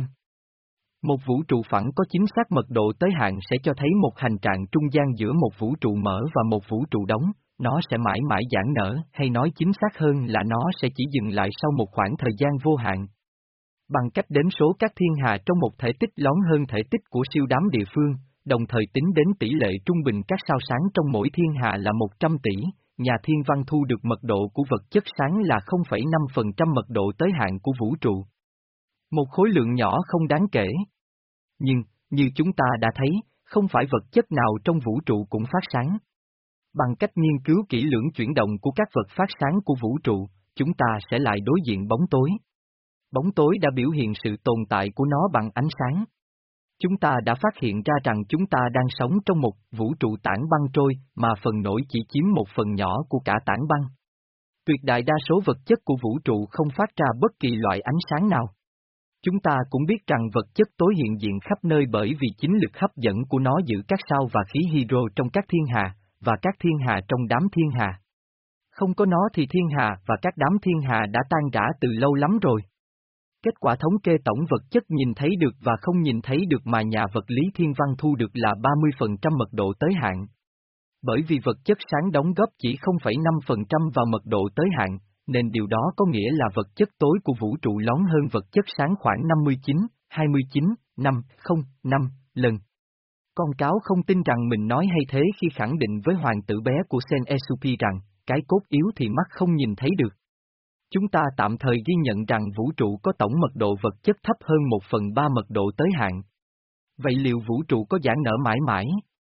A: Một vũ trụ phẳng có chính xác mật độ tới hạn sẽ cho thấy một hành trạng trung gian giữa một vũ trụ mở và một vũ trụ đóng, nó sẽ mãi mãi giãn nở, hay nói chính xác hơn là nó sẽ chỉ dừng lại sau một khoảng thời gian vô hạn. Bằng cách đếm số các thiên hà trong một thể tích lớn hơn thể tích của siêu đám địa phương, đồng thời tính đến tỷ lệ trung bình các sao sáng trong mỗi thiên hà là một trăm tỷ, nhà thiên văn thu được mật độ của vật chất sáng là không phẩy năm phần trăm mật độ tới hạn của vũ trụ. Một khối lượng nhỏ không đáng kể. Nhưng, như chúng ta đã thấy, không phải vật chất nào trong vũ trụ cũng phát sáng. Bằng cách nghiên cứu kỹ lưỡng chuyển động của các vật phát sáng của vũ trụ, chúng ta sẽ lại đối diện bóng tối. Bóng tối đã biểu hiện sự tồn tại của nó bằng ánh sáng. Chúng ta đã phát hiện ra rằng chúng ta đang sống trong một vũ trụ tảng băng trôi mà phần nổi chỉ chiếm một phần nhỏ của cả tảng băng. Tuyệt đại đa số vật chất của vũ trụ không phát ra bất kỳ loại ánh sáng nào. Chúng ta cũng biết rằng vật chất tối hiện diện khắp nơi bởi vì chính lực hấp dẫn của nó giữ các sao và khí hydro trong các thiên hà, và các thiên hà trong đám thiên hà. Không có nó thì thiên hà và các đám thiên hà đã tan rã từ lâu lắm rồi. Kết quả thống kê tổng vật chất nhìn thấy được và không nhìn thấy được mà nhà vật lý thiên văn thu được là ba mươi phần trăm mật độ tới hạn. Bởi vì vật chất sáng đóng góp chỉ không phẩy năm phần trăm vào mật độ tới hạn, nên điều đó có nghĩa là vật chất tối của vũ trụ lớn hơn vật chất sáng khoảng năm mươi chín, hai mươi chín, năm, không, năm lần. Con cáo không tin rằng mình nói hay thế khi khẳng định với hoàng tử bé của Saint Exupéry rằng, cái cốt yếu thì mắt không nhìn thấy được. Chúng ta tạm thời ghi nhận rằng vũ trụ có tổng mật độ vật chất thấp hơn một phần ba mật độ tới hạn. Vậy liệu vũ trụ có giãn nở mãi mãi?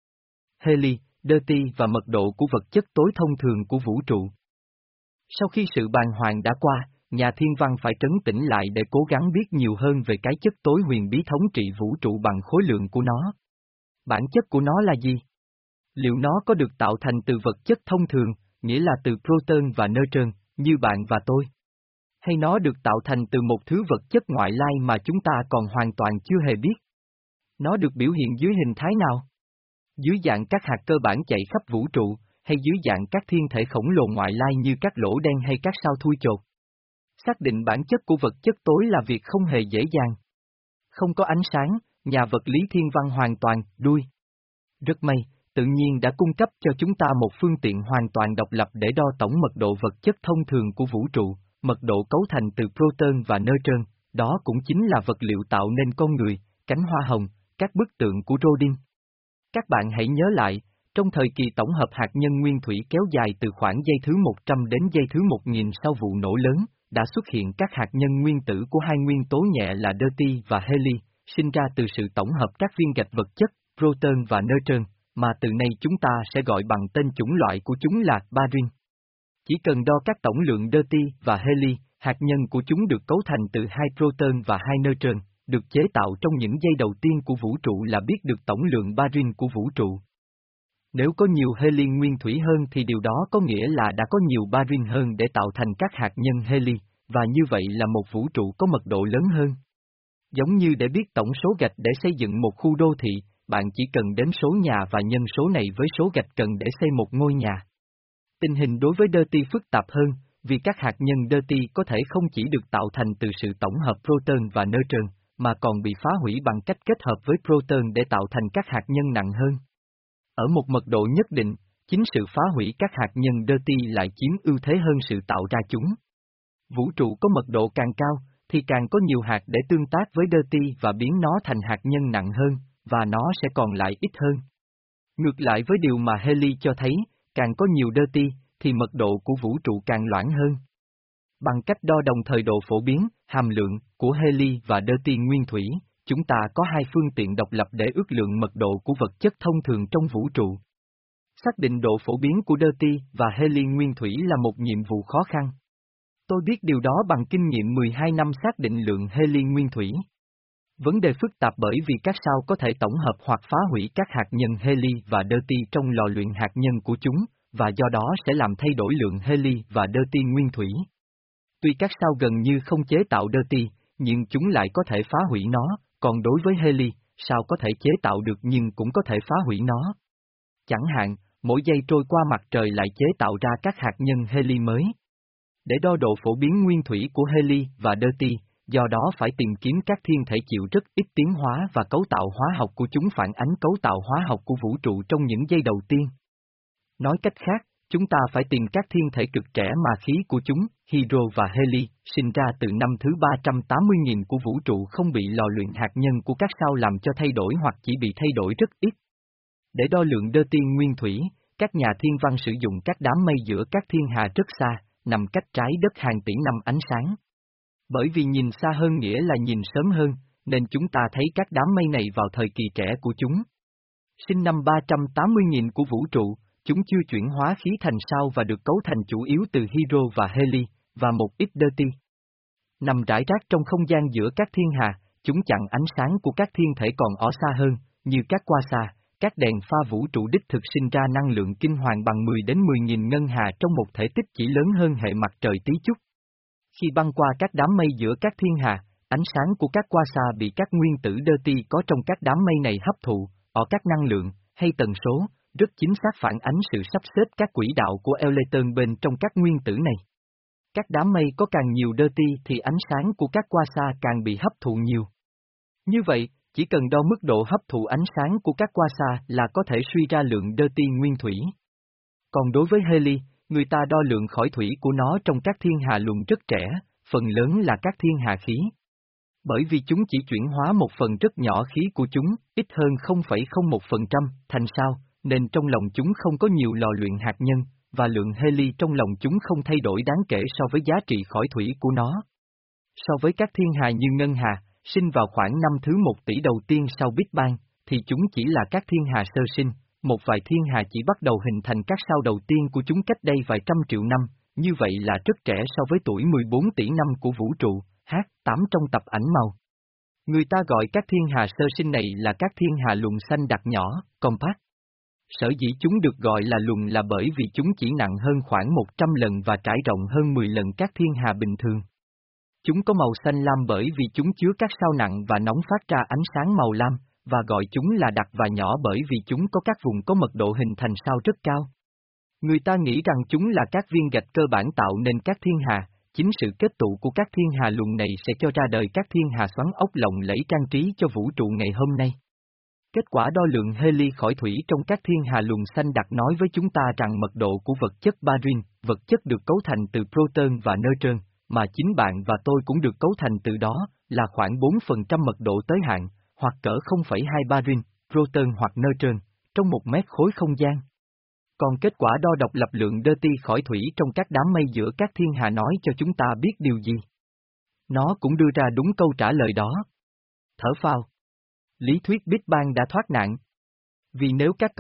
A: Heli, Dirty và mật độ của vật chất tối thông thường của vũ trụ. Sau khi sự bàng hoàng đã qua, nhà thiên văn phải trấn tĩnh lại để cố gắng biết nhiều hơn về cái chất tối huyền bí thống trị vũ trụ bằng khối lượng của nó. Bản chất của nó là gì? Liệu nó có được tạo thành từ vật chất thông thường, nghĩa là từ proton và neutron, như bạn và tôi? Hay nó được tạo thành từ một thứ vật chất ngoại lai mà chúng ta còn hoàn toàn chưa hề biết? Nó được biểu hiện dưới hình thái nào? Dưới dạng các hạt cơ bản chạy khắp vũ trụ, hay dưới dạng các thiên thể khổng lồ ngoại lai như các lỗ đen hay các sao thui chột? Xác định bản chất của vật chất tối là việc không hề dễ dàng. Không có ánh sáng, nhà vật lý thiên văn hoàn toàn đuôi. Rất may, tự nhiên đã cung cấp cho chúng ta một phương tiện hoàn toàn độc lập để đo tổng mật độ vật chất thông thường của vũ trụ, mật độ cấu thành từ proton và neutron, đó cũng chính là vật liệu tạo nên con người, cánh hoa hồng, các bức tượng của Rodin. Các bạn hãy nhớ lại, trong thời kỳ tổng hợp hạt nhân nguyên thủy kéo dài từ khoảng giây thứ một trăm đến giây thứ một nghìn sau vụ nổ lớn, đã xuất hiện các hạt nhân nguyên tử của hai nguyên tố nhẹ là deuty và heli, sinh ra từ sự tổng hợp các viên gạch vật chất, proton và neutron, mà từ nay chúng ta sẽ gọi bằng tên chủng loại của chúng là barin. Chỉ cần đo các tổng lượng deuty và heli, hạt nhân của chúng được cấu thành từ hai proton và hai neutron, được chế tạo trong những giây đầu tiên của vũ trụ là biết được tổng lượng barin của vũ trụ. Nếu có nhiều heli nguyên thủy hơn thì điều đó có nghĩa là đã có nhiều barin hơn để tạo thành các hạt nhân heli, và như vậy là một vũ trụ có mật độ lớn hơn. Giống như để biết tổng số gạch để xây dựng một khu đô thị, bạn chỉ cần đếm số nhà và nhân số này với số gạch cần để xây một ngôi nhà. Tình hình đối với deuty phức tạp hơn, vì các hạt nhân deuty có thể không chỉ được tạo thành từ sự tổng hợp proton và neutron, mà còn bị phá hủy bằng cách kết hợp với proton để tạo thành các hạt nhân nặng hơn. Ở một mật độ nhất định, chính sự phá hủy các hạt nhân deuty lại chiếm ưu thế hơn sự tạo ra chúng. Vũ trụ có mật độ càng cao, thì càng có nhiều hạt để tương tác với deuty và biến nó thành hạt nhân nặng hơn, và nó sẽ còn lại ít hơn. Ngược lại với điều mà heli cho thấy, càng có nhiều deuty, thì mật độ của vũ trụ càng loãng hơn. Bằng cách đo đồng thời độ phổ biến, hàm lượng, của heli và deuty nguyên thủy, chúng ta có hai phương tiện độc lập để ước lượng mật độ của vật chất thông thường trong vũ trụ. Xác định độ phổ biến của deuty và heli nguyên thủy là một nhiệm vụ khó khăn. Tôi biết điều đó bằng kinh nghiệm mười hai năm xác định lượng heli nguyên thủy. Vấn đề phức tạp bởi vì các sao có thể tổng hợp hoặc phá hủy các hạt nhân heli và deuty trong lò luyện hạt nhân của chúng, và do đó sẽ làm thay đổi lượng heli và deuty nguyên thủy. Tuy các sao gần như không chế tạo deuty, nhưng chúng lại có thể phá hủy nó, còn đối với heli, sao có thể chế tạo được nhưng cũng có thể phá hủy nó. Chẳng hạn, mỗi giây trôi qua mặt trời lại chế tạo ra các hạt nhân heli mới. Để đo độ phổ biến nguyên thủy của heli và deuty, do đó phải tìm kiếm các thiên thể chịu rất ít tiến hóa và cấu tạo hóa học của chúng phản ánh cấu tạo hóa học của vũ trụ trong những giây đầu tiên. Nói cách khác, chúng ta phải tìm các thiên thể cực trẻ mà khí của chúng, hydro và heli, sinh ra từ năm thứ ba trăm tám mươi nghìn của vũ trụ không bị lò luyện hạt nhân của các sao làm cho thay đổi hoặc chỉ bị thay đổi rất ít. Để đo lượng deuty nguyên thủy, các nhà thiên văn sử dụng các đám mây giữa các thiên hà rất xa, nằm cách trái đất hàng tỷ năm ánh sáng. Bởi vì nhìn xa hơn nghĩa là nhìn sớm hơn, nên chúng ta thấy các đám mây này vào thời kỳ trẻ của chúng. Sinh năm ba trăm tám mươi nghìn của vũ trụ, chúng chưa chuyển hóa khí thành sao và được cấu thành chủ yếu từ hydro và heli, và một ít deuty. Nằm rải rác trong không gian giữa các thiên hà, chúng chặn ánh sáng của các thiên thể còn ở xa hơn, như các quasar, các đèn pha vũ trụ đích thực sinh ra năng lượng kinh hoàng bằng mười đến mười nghìn ngân hà trong một thể tích chỉ lớn hơn hệ mặt trời tí chút. Khi băng qua các đám mây giữa các thiên hà, ánh sáng của các quasar bị các nguyên tử deuty có trong các đám mây này hấp thụ, ở các năng lượng, hay tần số, rất chính xác phản ánh sự sắp xếp các quỹ đạo của Electron bên trong các nguyên tử này. Các đám mây có càng nhiều deuty thì ánh sáng của các quasar càng bị hấp thụ nhiều. Như vậy, chỉ cần đo mức độ hấp thụ ánh sáng của các quasar là có thể suy ra lượng deuty nguyên thủy. Còn đối với heli, người ta đo lượng khỏi thủy của nó trong các thiên hà luận rất trẻ, phần lớn là các thiên hà khí. Bởi vì chúng chỉ chuyển hóa một phần rất nhỏ khí của chúng, ít hơn không phẩy không một phần trăm, thành sao, nên trong lòng chúng không có nhiều lò luyện hạt nhân, và lượng heli trong lòng chúng không thay đổi đáng kể so với giá trị khỏi thủy của nó. So với các thiên hà như ngân hà, sinh vào khoảng năm thứ một tỷ đầu tiên sau Big Bang, thì chúng chỉ là các thiên hà sơ sinh, một vài thiên hà chỉ bắt đầu hình thành các sao đầu tiên của chúng cách đây vài trăm triệu năm, như vậy là rất trẻ so với tuổi mười bốn tỷ năm của vũ trụ, H tám trong tập ảnh màu. Người ta gọi các thiên hà sơ sinh này là các thiên hà luồng xanh đặc nhỏ, compact. Sở dĩ chúng được gọi là luồng là bởi vì chúng chỉ nặng hơn khoảng một trăm lần và trải rộng hơn mười lần các thiên hà bình thường. Chúng có màu xanh lam bởi vì chúng chứa các sao nặng và nóng phát ra ánh sáng màu lam, và gọi chúng là đặc và nhỏ bởi vì chúng có các vùng có mật độ hình thành sao rất cao. Người ta nghĩ rằng chúng là các viên gạch cơ bản tạo nên các thiên hà, chính sự kết tụ của các thiên hà luồng này sẽ cho ra đời các thiên hà xoắn ốc lộng lẫy trang trí cho vũ trụ ngày hôm nay. Kết quả đo lượng heli khỏi thủy trong các thiên hà luồng xanh đặc nói với chúng ta rằng mật độ của vật chất barin, vật chất được cấu thành từ proton và neutron, mà chính bạn và tôi cũng được cấu thành từ đó, là khoảng bốn phần trăm mật độ tới hạn, hoặc cỡ không phẩy hai barin, proton hoặc neutron, trong một mét khối không gian. Còn kết quả đo độc lập lượng Dirty khỏi thủy trong các đám mây giữa các thiên hà nói cho chúng ta biết điều gì? Nó cũng đưa ra đúng câu trả lời đó. Thở phào. Lý thuyết Big Bang đã thoát nạn. Vì nếu các